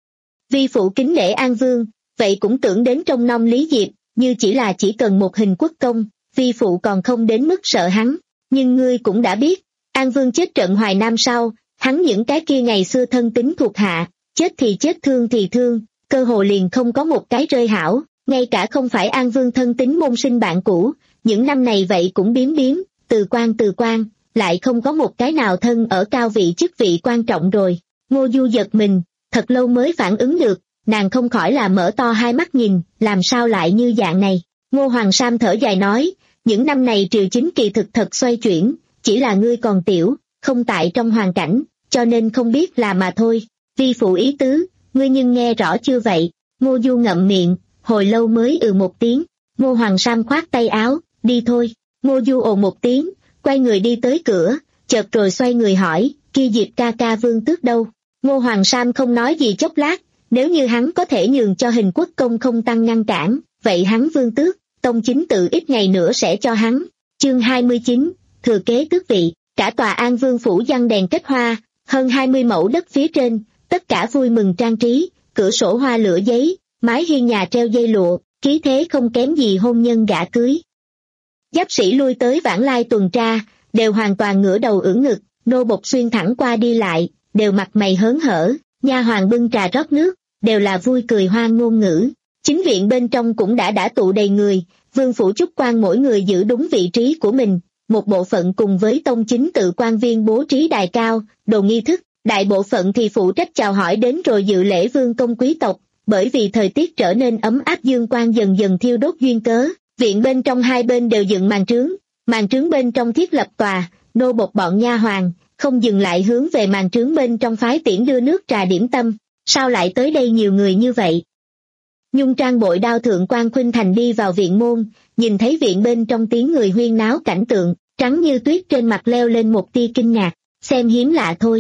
Vi phụ kính nể An Vương, vậy cũng tưởng đến trong nông Lý Diệp, như chỉ là chỉ cần một Hình Quốc công, vi phụ còn không đến mức sợ hắn, nhưng ngươi cũng đã biết, An Vương chết trận Hoài Nam sau, hắn những cái kia ngày xưa thân tín thuộc hạ, chết thì chết thương thì thương, cơ hồ liền không có một cái rơi hảo, ngay cả không phải An Vương thân tín môn sinh bạn cũ, những năm này vậy cũng biếm biếm, từ quan từ quan, lại không có một cái nào thân ở cao vị chức vị quan trọng rồi. Ngô Du giật mình, thật lâu mới phản ứng được, nàng không khỏi là mở to hai mắt nhìn, làm sao lại như dạng này. Ngô Hoàng Sam thở dài nói, những năm này triều chính kỳ thực thật xoay chuyển, chỉ là ngươi còn tiểu, không tại trong hoàn cảnh, cho nên không biết là mà thôi. Vi phụ ý tứ, ngươi nhưng nghe rõ chưa vậy? Ngô Du ngậm miệng, hồi lâu mới ừ một tiếng. Ngô Hoàng Sam khoát tay áo, đi thôi. Ngô Du ồ một tiếng, quay người đi tới cửa, chợt rồi xoay người hỏi, kia Diệp ca ca Vương Tước đâu? Ngô Hoàng Sam không nói gì chốc lát, nếu như hắn có thể nhường cho Hình Quốc công không tăng ngăn cản, vậy hắn Vương Tước, tông chính tự ít ngày nữa sẽ cho hắn. Chương hai mươi chín, thừa kế tước vị. Cả tòa An Vương phủ giăng đèn kết hoa, hơn hai mươi mẫu đất phía trên, tất cả vui mừng trang trí, cửa sổ hoa lửa giấy, mái hiên nhà treo dây lụa, khí thế không kém gì hôn nhân gả cưới. Giáp sĩ lui tới vãng lai tuần tra, đều hoàn toàn ngửa đầu ưỡn ngực, nô bộc xuyên thẳng qua đi lại, đều mặt mày hớn hở, nha hoàn bưng trà rót nước, đều là vui cười hoan ngôn ngữ. Chính viện bên trong cũng đã đã tụ đầy người, vương phủ chúc quan mỗi người giữ đúng vị trí của mình, một bộ phận cùng với tông chính tự quan viên bố trí đài cao, đồ nghi thức, đại bộ phận thì phụ trách chào hỏi đến rồi dự lễ vương công quý tộc, bởi vì thời tiết trở nên ấm áp dương quang dần dần thiêu đốt duyên cớ, viện bên trong hai bên đều dựng màn trướng, màn trướng bên trong thiết lập tòa, nô bộc bọn nha hoàn, không dừng lại hướng về màn trướng bên trong phái tiễn đưa nước trà điểm tâm, sao lại tới đây nhiều người như vậy? Nhung trang bội đao thượng quan Khuynh Thành đi vào viện môn, nhìn thấy viện bên trong tiếng người huyên náo cảnh tượng, trắng như tuyết trên mặt leo lên một tia kinh ngạc, xem hiếm lạ thôi.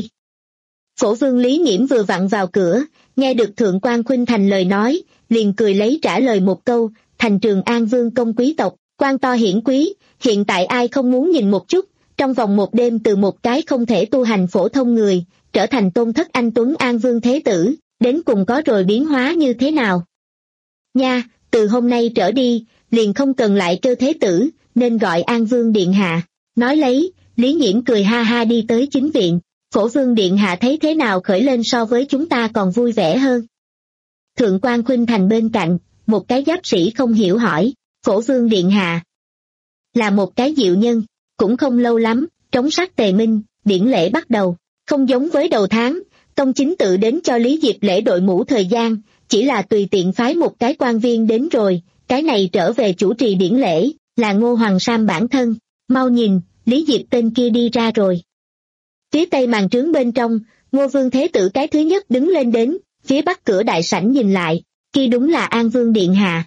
Phổ vương Lý Nghiễm vừa vặn vào cửa, nghe được thượng quan Khuynh Thành lời nói, liền cười lấy trả lời một câu, thành Trường An vương công quý tộc, quan to hiển quý, hiện tại ai không muốn nhìn một chút, trong vòng một đêm từ một cái không thể tu hành phổ thông người, trở thành tôn thất anh tuấn An vương thế tử, đến cùng có rồi biến hóa như thế nào. Nha, từ hôm nay trở đi, liền không cần lại kêu thế tử, nên gọi An Vương điện hạ. Nói lấy, Lý Nhiễm cười ha ha đi tới chính viện. Phổ Vương điện hạ thấy thế nào khởi lên so với chúng ta còn vui vẻ hơn. Thượng quan Khuynh Thành bên cạnh, một cái giáp sĩ không hiểu hỏi, Phổ Vương điện hạ là một cái diệu nhân, cũng không lâu lắm, trống sắc tề minh, điển lễ bắt đầu, không giống với đầu tháng, Tông chính tự đến cho Lý Diệp lễ đội mũ thời gian, chỉ là tùy tiện phái một cái quan viên đến rồi, cái này trở về chủ trì điển lễ, là Ngô Hoàng Sam bản thân, mau nhìn, Lý Diệp tên kia đi ra rồi. Phía tây màn trướng bên trong, Ngô Vương Thế Tử cái thứ nhất đứng lên đến, phía bắc cửa đại sảnh nhìn lại, kia đúng là An Vương điện hạ.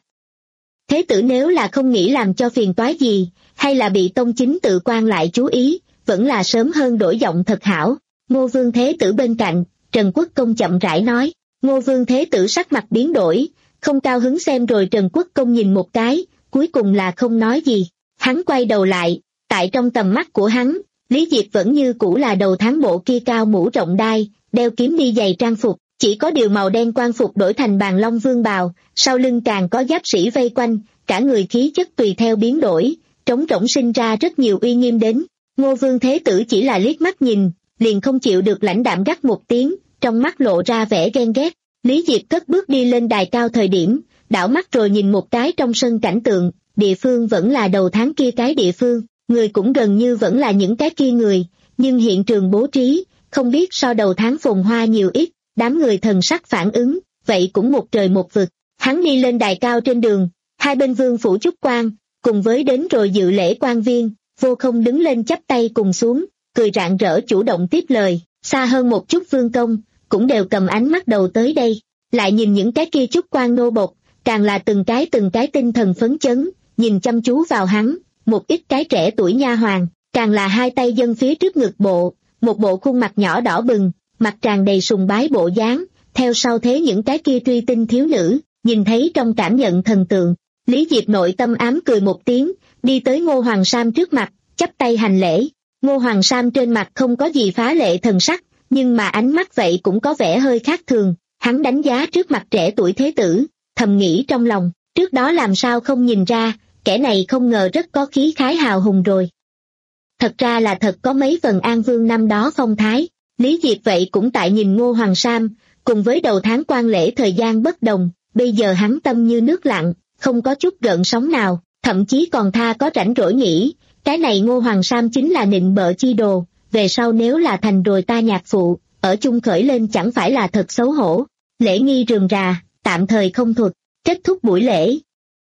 Thế tử nếu là không nghĩ làm cho phiền toái gì, hay là bị Tông chính tự quan lại chú ý, vẫn là sớm hơn đổi giọng thật hảo. Ngô Vương Thế Tử bên cạnh, Trần Quốc Công chậm rãi nói. Ngô Vương Thế Tử sắc mặt biến đổi, không cao hứng xem rồi Trần Quốc Công nhìn một cái, cuối cùng là không nói gì. Hắn quay đầu lại, tại trong tầm mắt của hắn, Lý Diệp vẫn như cũ là đầu tháng bộ kia cao mũ rộng đai, đeo kiếm đi giày trang phục, chỉ có điều màu đen quan phục đổi thành bàn long vương bào, sau lưng càng có giáp sĩ vây quanh, cả người khí chất tùy theo biến đổi, trống rỗng sinh ra rất nhiều uy nghiêm đến. Ngô Vương Thế Tử chỉ là liếc mắt nhìn, liền không chịu được lãnh đạm gắt một tiếng, trong mắt lộ ra vẻ ghen ghét. Lý Diệp cất bước đi lên đài cao thời điểm, đảo mắt rồi nhìn một cái trong sân cảnh tượng, địa phương vẫn là đầu tháng kia cái địa phương, người cũng gần như vẫn là những cái kia người, nhưng hiện trường bố trí, không biết so đầu tháng phồn hoa nhiều ít, đám người thần sắc phản ứng, vậy cũng một trời một vực. Hắn đi lên đài cao trên đường, hai bên vương phủ chúc quan, cùng với đến rồi dự lễ quan viên, vô không đứng lên chắp tay cùng xuống, cười rạng rỡ chủ động tiếp lời, xa hơn một chút vương công, cũng đều cầm ánh mắt đầu tới đây, lại nhìn những cái kia chúc quan nô bộc, càng là từng cái từng cái tinh thần phấn chấn, nhìn chăm chú vào hắn, một ít cái trẻ tuổi nha hoàn, càng là hai tay dâng phía trước ngực bộ, một bộ khuôn mặt nhỏ đỏ bừng, mặt tràn đầy sùng bái bộ dáng, theo sau thế những cái kia truy tinh thiếu nữ, nhìn thấy trong cảm nhận thần tượng, Lý Diệp nội tâm ám cười một tiếng, đi tới Ngô Hoàng Sam trước mặt, chắp tay hành lễ. Ngô Hoàng Sam trên mặt không có gì phá lệ thần sắc, nhưng mà ánh mắt vậy cũng có vẻ hơi khác thường, hắn đánh giá trước mặt trẻ tuổi thế tử, thầm nghĩ trong lòng, trước đó làm sao không nhìn ra, kẻ này không ngờ rất có khí khái hào hùng rồi. Thật ra là thật có mấy phần An Vương năm đó phong thái, Lý Diệp vậy cũng tại nhìn Ngô Hoàng Sam, cùng với đầu tháng quan lễ thời gian bất đồng, bây giờ hắn tâm như nước lặng, không có chút gợn sóng nào, thậm chí còn tha có rảnh rỗi nghĩ, cái này Ngô Hoàng Sam chính là nịnh bợ chi đồ, về sau nếu là thành rồi ta nhạc phụ, ở chung khởi lên chẳng phải là thật xấu hổ. Lễ nghi rườm rà, tạm thời không thuật, kết thúc buổi lễ.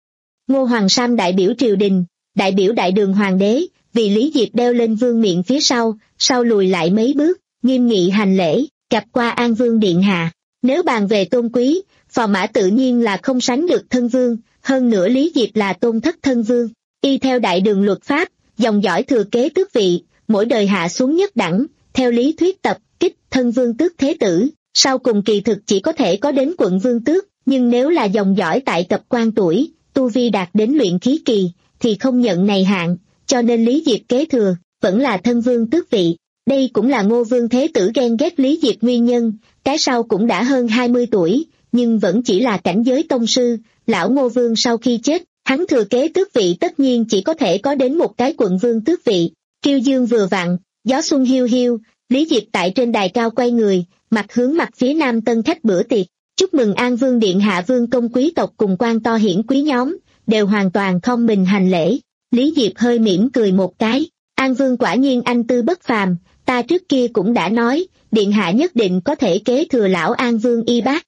Ngô Hoàng Sam đại biểu triều đình, đại biểu đại đường hoàng đế, vì Lý Diệp đeo lên vương miện phía sau, sau lùi lại mấy bước, nghiêm nghị hành lễ, gặp qua An Vương điện hạ. Nếu bàn về tôn quý, phò mã tự nhiên là không sánh được thân vương, hơn nữa Lý Diệp là tôn thất thân vương, y theo đại đường luật pháp, dòng dõi thừa kế tước vị, mỗi đời hạ xuống nhất đẳng, theo lý thuyết tập kích thân vương tước thế tử, sau cùng kỳ thực chỉ có thể có đến quận vương tước, nhưng nếu là dòng dõi tại cập quan tuổi, tu vi đạt đến luyện khí kỳ, thì không nhận này hạn, cho nên Lý Diệp kế thừa, vẫn là thân vương tước vị. Đây cũng là Ngô Vương Thế Tử ghen ghét Lý Diệp nguyên nhân, cái sau cũng đã hơn hai mươi tuổi, nhưng vẫn chỉ là cảnh giới tông sư, lão Ngô Vương sau khi chết, hắn thừa kế tước vị tất nhiên chỉ có thể có đến một cái quận vương tước vị. Kiêu dương vừa vặn, gió xuân hiu hiu, Lý Diệp tại trên đài cao quay người, mặt hướng mặt phía nam tân khách bữa tiệc, chúc mừng An Vương điện hạ vương công quý tộc cùng quan to hiển quý nhóm, đều hoàn toàn không mình hành lễ. Lý Diệp hơi mỉm cười một cái, An Vương quả nhiên anh tư bất phàm, ta trước kia cũng đã nói, điện hạ nhất định có thể kế thừa lão An Vương y bác.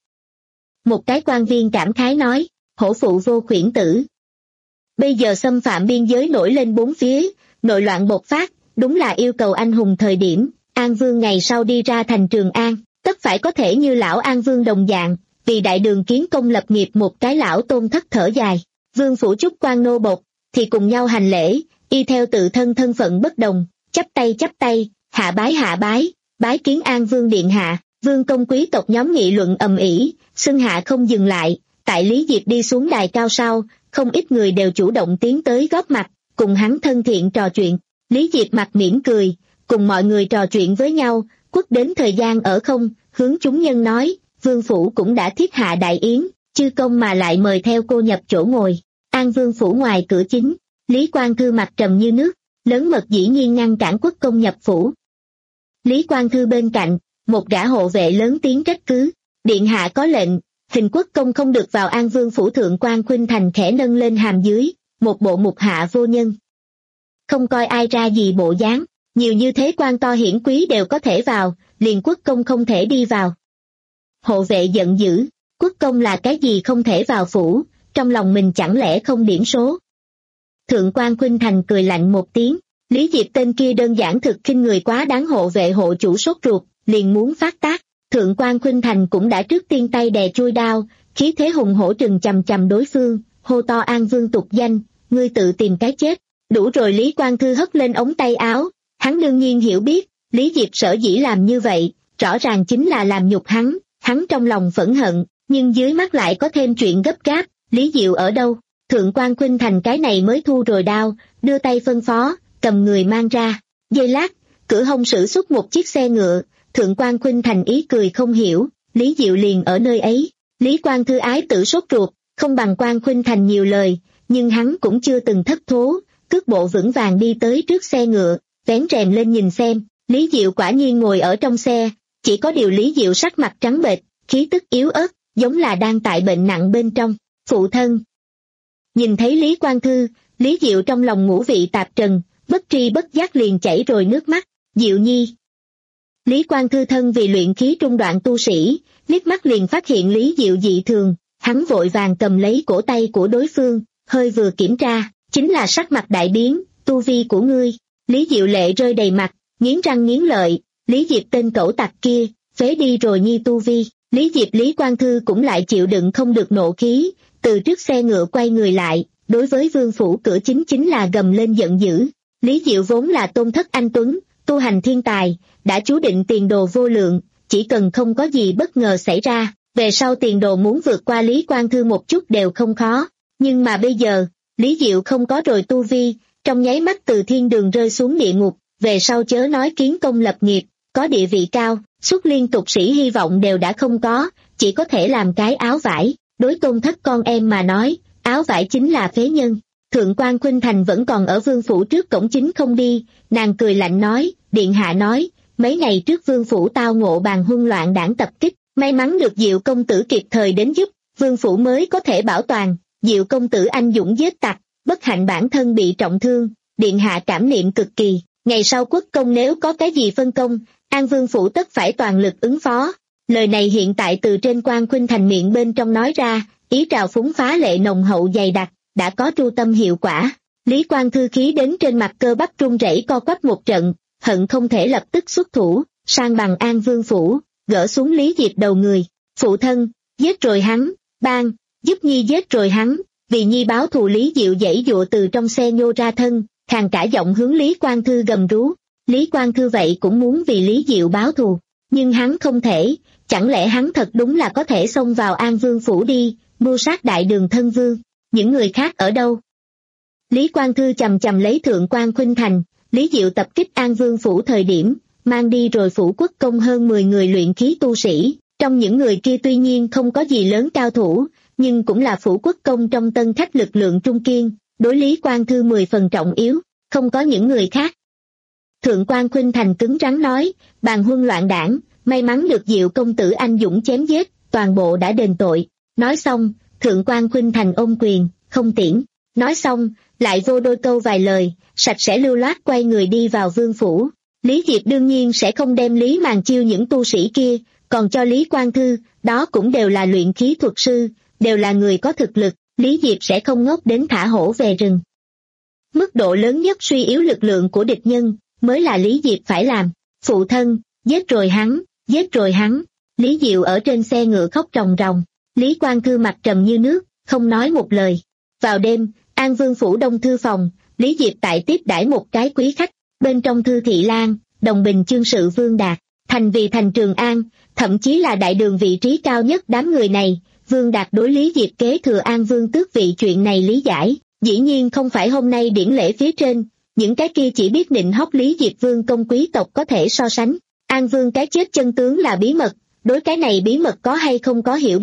Một cái quan viên cảm khái nói, hổ phụ vô khuyển tử. Bây giờ xâm phạm biên giới nổi lên bốn phía, nội loạn bộc phát, đúng là yêu cầu anh hùng thời điểm, An Vương ngày sau đi ra thành Trường An, tất phải có thể như lão An Vương đồng dạng, vì đại đường kiến công lập nghiệp. Một cái lão tôn thất thở dài, vương phủ chúc quan nô bộc, thì cùng nhau hành lễ, y theo tự thân thân phận bất đồng, chắp tay chắp tay, hạ bái hạ bái, bái kiến An Vương điện hạ. Vương công quý tộc nhóm nghị luận ầm ĩ, xưng hạ không dừng lại, tại Lý Diệp đi xuống đài cao sau, không ít người đều chủ động tiến tới góp mặt, cùng hắn thân thiện trò chuyện. Lý Diệp mặt mỉm cười, cùng mọi người trò chuyện với nhau, quất đến thời gian ở không, hướng chúng nhân nói, vương phủ cũng đã thiết hạ đại yến, chư công mà lại mời theo cô nhập chỗ ngồi. An Vương phủ ngoài cửa chính, Lý Quang Thư mặt trầm như nước, lớn mật dĩ nhiên ngăn cản quốc công nhập phủ. Lý Quang Thư bên cạnh, một gã hộ vệ lớn tiếng trách cứ, điện hạ có lệnh, hình quốc công không được vào An Vương phủ. Thượng quan Khuynh Thành khẽ nâng lên hàm dưới, một bộ mục hạ vô nhân. Không coi ai ra gì bộ dáng, nhiều như thế quan to hiển quý đều có thể vào, liền quốc công không thể đi vào. Hộ vệ giận dữ, quốc công là cái gì không thể vào phủ, trong lòng mình chẳng lẽ không điểm số. Thượng quan Khuynh Thành cười lạnh một tiếng, Lý Diệp tên kia đơn giản thực khinh người quá đáng. Hộ vệ hộ chủ sốt ruột, liền muốn phát tác. Thượng quan Khuynh Thành cũng đã trước tiên tay đè chui đao, khí thế hùng hổ trừng chằm chằm đối phương, hô to An Vương tục danh, ngươi tự tìm cái chết. Đủ rồi. Lý Quang Thư hất lên ống tay áo, hắn đương nhiên hiểu biết, Lý Diệp sở dĩ làm như vậy, rõ ràng chính là làm nhục hắn, hắn trong lòng phẫn hận, nhưng dưới mắt lại có thêm chuyện gấp gáp. Lý Diệu ở đâu? Thượng quan Khuynh Thành cái này mới thu rồi đao, đưa tay phân phó, cầm người mang ra. Giây lát, cửa hông sử xuất một chiếc xe ngựa. Thượng quan Khuynh Thành ý cười không hiểu, Lý Diệu liền ở nơi ấy. Lý Quang Thư ái tử sốt ruột, không bằng quan Khuynh Thành nhiều lời, nhưng hắn cũng chưa từng thất thố, cước bộ vững vàng đi tới trước xe ngựa, vén rèm lên nhìn xem. Lý Diệu quả nhiên ngồi ở trong xe, chỉ có điều Lý Diệu sắc mặt trắng bệch, khí tức yếu ớt, giống là đang tại bệnh nặng bên trong. Phụ thân. Nhìn thấy Lý Quang Thư, Lý Diệu trong lòng ngũ vị tạp trần, bất tri bất giác liền chảy rồi nước mắt. Diệu nhi. Lý Quang Thư thân vì luyện khí trung đoạn tu sĩ, liếc mắt liền phát hiện Lý Diệu dị thường, hắn vội vàng cầm lấy cổ tay của đối phương, hơi vừa kiểm tra, chính là sắc mặt đại biến, tu vi của ngươi. Lý Diệu lệ rơi đầy mặt, nghiến răng nghiến lợi, Lý Diệp tên cẩu tặc kia, phế đi rồi nhi tu vi. Lý Diệp Lý Quang Thư cũng lại chịu đựng không được nộ khí, từ trước xe ngựa quay người lại, đối với vương phủ cửa chính chính là gầm lên giận dữ. Lý Diệu vốn là tôn thất anh tuấn, tu hành thiên tài, đã chú định tiền đồ vô lượng, chỉ cần không có gì bất ngờ xảy ra, về sau tiền đồ muốn vượt qua Lý Quang Thư một chút đều không khó. Nhưng mà bây giờ, Lý Diệu không có rồi tu vi, trong nháy mắt từ thiên đường rơi xuống địa ngục, về sau chớ nói kiến công lập nghiệp, có địa vị cao, xuất liên tục sĩ hy vọng đều đã không có, chỉ có thể làm cái áo vải. Đối tôn thất con em mà nói, áo vải chính là phế nhân. Thượng quan Khuynh Thành vẫn còn ở vương phủ trước cổng chính không đi, nàng cười lạnh nói, điện hạ nói, mấy ngày trước vương phủ tao ngộ bàn huân loạn đảng tập kích, may mắn được Diệu công tử kịp thời đến giúp, vương phủ mới có thể bảo toàn. Diệu công tử anh dũng giết tặc, bất hạnh bản thân bị trọng thương, điện hạ cảm niệm cực kỳ, ngày sau quốc công nếu có cái gì phân công, An Vương phủ tất phải toàn lực ứng phó. Lời này hiện tại từ trên quan Khuynh Thành miệng bên trong nói ra, ý trào phúng phá lệ nồng hậu dày đặc, đã có tru tâm hiệu quả. Lý Quang Thư khí đến trên mặt cơ bắp run rẩy co quắp một trận, hận không thể lập tức xuất thủ, sang bằng An Vương phủ, gỡ xuống Lý Diệp đầu người. Phụ thân, giết rồi hắn, bang, giúp nhi giết rồi hắn, vì nhi báo thù. Lý Diệu giãy dụa từ trong xe nhô ra thân, khàn cả giọng hướng Lý Quang Thư gầm rú. Lý Quang Thư vậy cũng muốn vì Lý Diệu báo thù, nhưng hắn không thể, chẳng lẽ hắn thật đúng là có thể xông vào An Vương phủ đi, mưu sát đại đường thân vương, những người khác ở đâu? Lý Quang Thư chầm chầm lấy Thượng quan Khuynh Thành, Lý Diệu tập kích An Vương phủ thời điểm, mang đi rồi phủ quốc công hơn mười người luyện khí tu sĩ, trong những người kia tuy nhiên không có gì lớn cao thủ, nhưng cũng là phủ quốc công trong tân khách lực lượng trung kiên, đối Lý Quang Thư mười phần trọng yếu, không có những người khác. Thượng quan Khuynh Thành cứng rắn nói, bàn huân loạn đảng, may mắn được Diệu công tử anh dũng chém giết, toàn bộ đã đền tội. Nói xong, Thượng quan Khuynh Thành ôm quyền, không tiễn. Nói xong, lại vô đôi câu vài lời, sạch sẽ lưu loát quay người đi vào vương phủ. Lý Diệp đương nhiên sẽ không đem Lý Màn chiêu những tu sĩ kia, còn cho Lý Quang Thư, đó cũng đều là luyện khí thuật sư, đều là người có thực lực, Lý Diệp sẽ không ngốc đến thả hổ về rừng. Mức độ lớn nhất suy yếu lực lượng của địch nhân, mới là Lý Diệp phải làm. Phụ thân, giết rồi hắn, giết rồi hắn. Lý Diệu ở trên xe ngựa khóc ròng ròng, Lý Quang Thư mặt trầm như nước, không nói một lời. Vào đêm, An Vương phủ đông thư phòng, Lý Diệp tại tiếp đãi một cái quý khách, bên trong thư thị lang, đồng bình chương sự Vương Đạt, thành vì thành Trường An, thậm chí là đại đường vị trí cao nhất đám người này. Vương Đạt đối Lý Diệp kế thừa An Vương tước vị chuyện này lý giải, dĩ nhiên không phải hôm nay điển lễ phía trên, những cái kia chỉ biết nịnh hót Lý Diệp Vương công quý tộc có thể so sánh. An Vương cái chết chân tướng là bí mật, đối cái này bí mật có hay không có hiểu biết,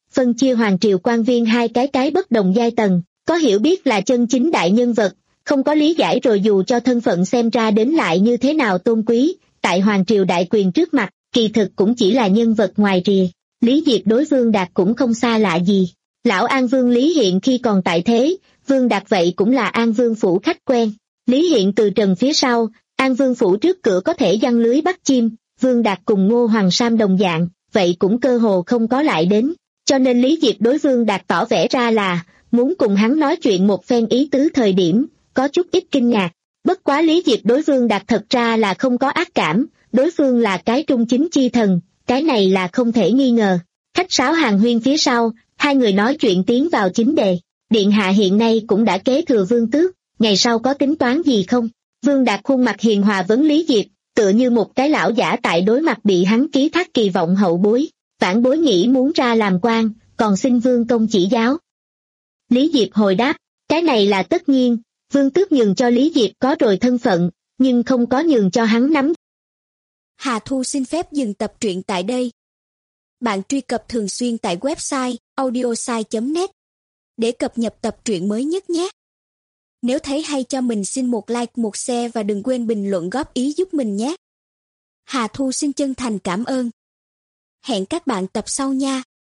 phân chia hoàng triều quan viên hai cái cái bất đồng giai tầng, có hiểu biết là chân chính đại nhân vật, không có lý giải rồi dù cho thân phận xem ra đến lại như thế nào tôn quý, tại hoàng triều đại quyền trước mặt, kỳ thực cũng chỉ là nhân vật ngoài rìa. Lý Diệp đối Vương Đạt cũng không xa lạ gì. Lão An Vương Lý Hiện khi còn tại thế, Vương Đạt vậy cũng là An Vương phủ khách quen. Lý Hiện từ trần phía sau, An Vương phủ trước cửa có thể giăng lưới bắt chim, Vương Đạt cùng Ngô Hoàng Sam đồng dạng, vậy cũng cơ hồ không có lại đến. Cho nên Lý Diệp đối Vương Đạt tỏ vẻ ra là, muốn cùng hắn nói chuyện một phen ý tứ thời điểm, có chút ít kinh ngạc. Bất quá Lý Diệp đối Vương Đạt thật ra là không có ác cảm, đối phương là cái trung chính chi thần, cái này là không thể nghi ngờ. Khách sáo hàng huyên phía sau, hai người nói chuyện tiến vào chính đề. Điện hạ hiện nay cũng đã kế thừa vương tước, ngày sau có tính toán gì không? Vương Đạt khuôn mặt hiền hòa vấn Lý Diệp, tựa như một cái lão giả tại đối mặt bị hắn ký thác kỳ vọng hậu bối. Vãn bối nghĩ muốn ra làm quan, còn xin vương công chỉ giáo. Lý Diệp hồi đáp, cái này là tất nhiên, vương tước nhường cho Lý Diệp có rồi thân phận, nhưng không có nhường cho hắn nắm. Hà Thu xin phép dừng tập truyện tại đây. Bạn truy cập thường xuyên tại website audiosai chấm net để cập nhật tập truyện mới nhất nhé. Nếu thấy hay cho mình xin một like, một share và đừng quên bình luận góp ý giúp mình nhé. Hà Thu xin chân thành cảm ơn. Hẹn các bạn tập sau nha.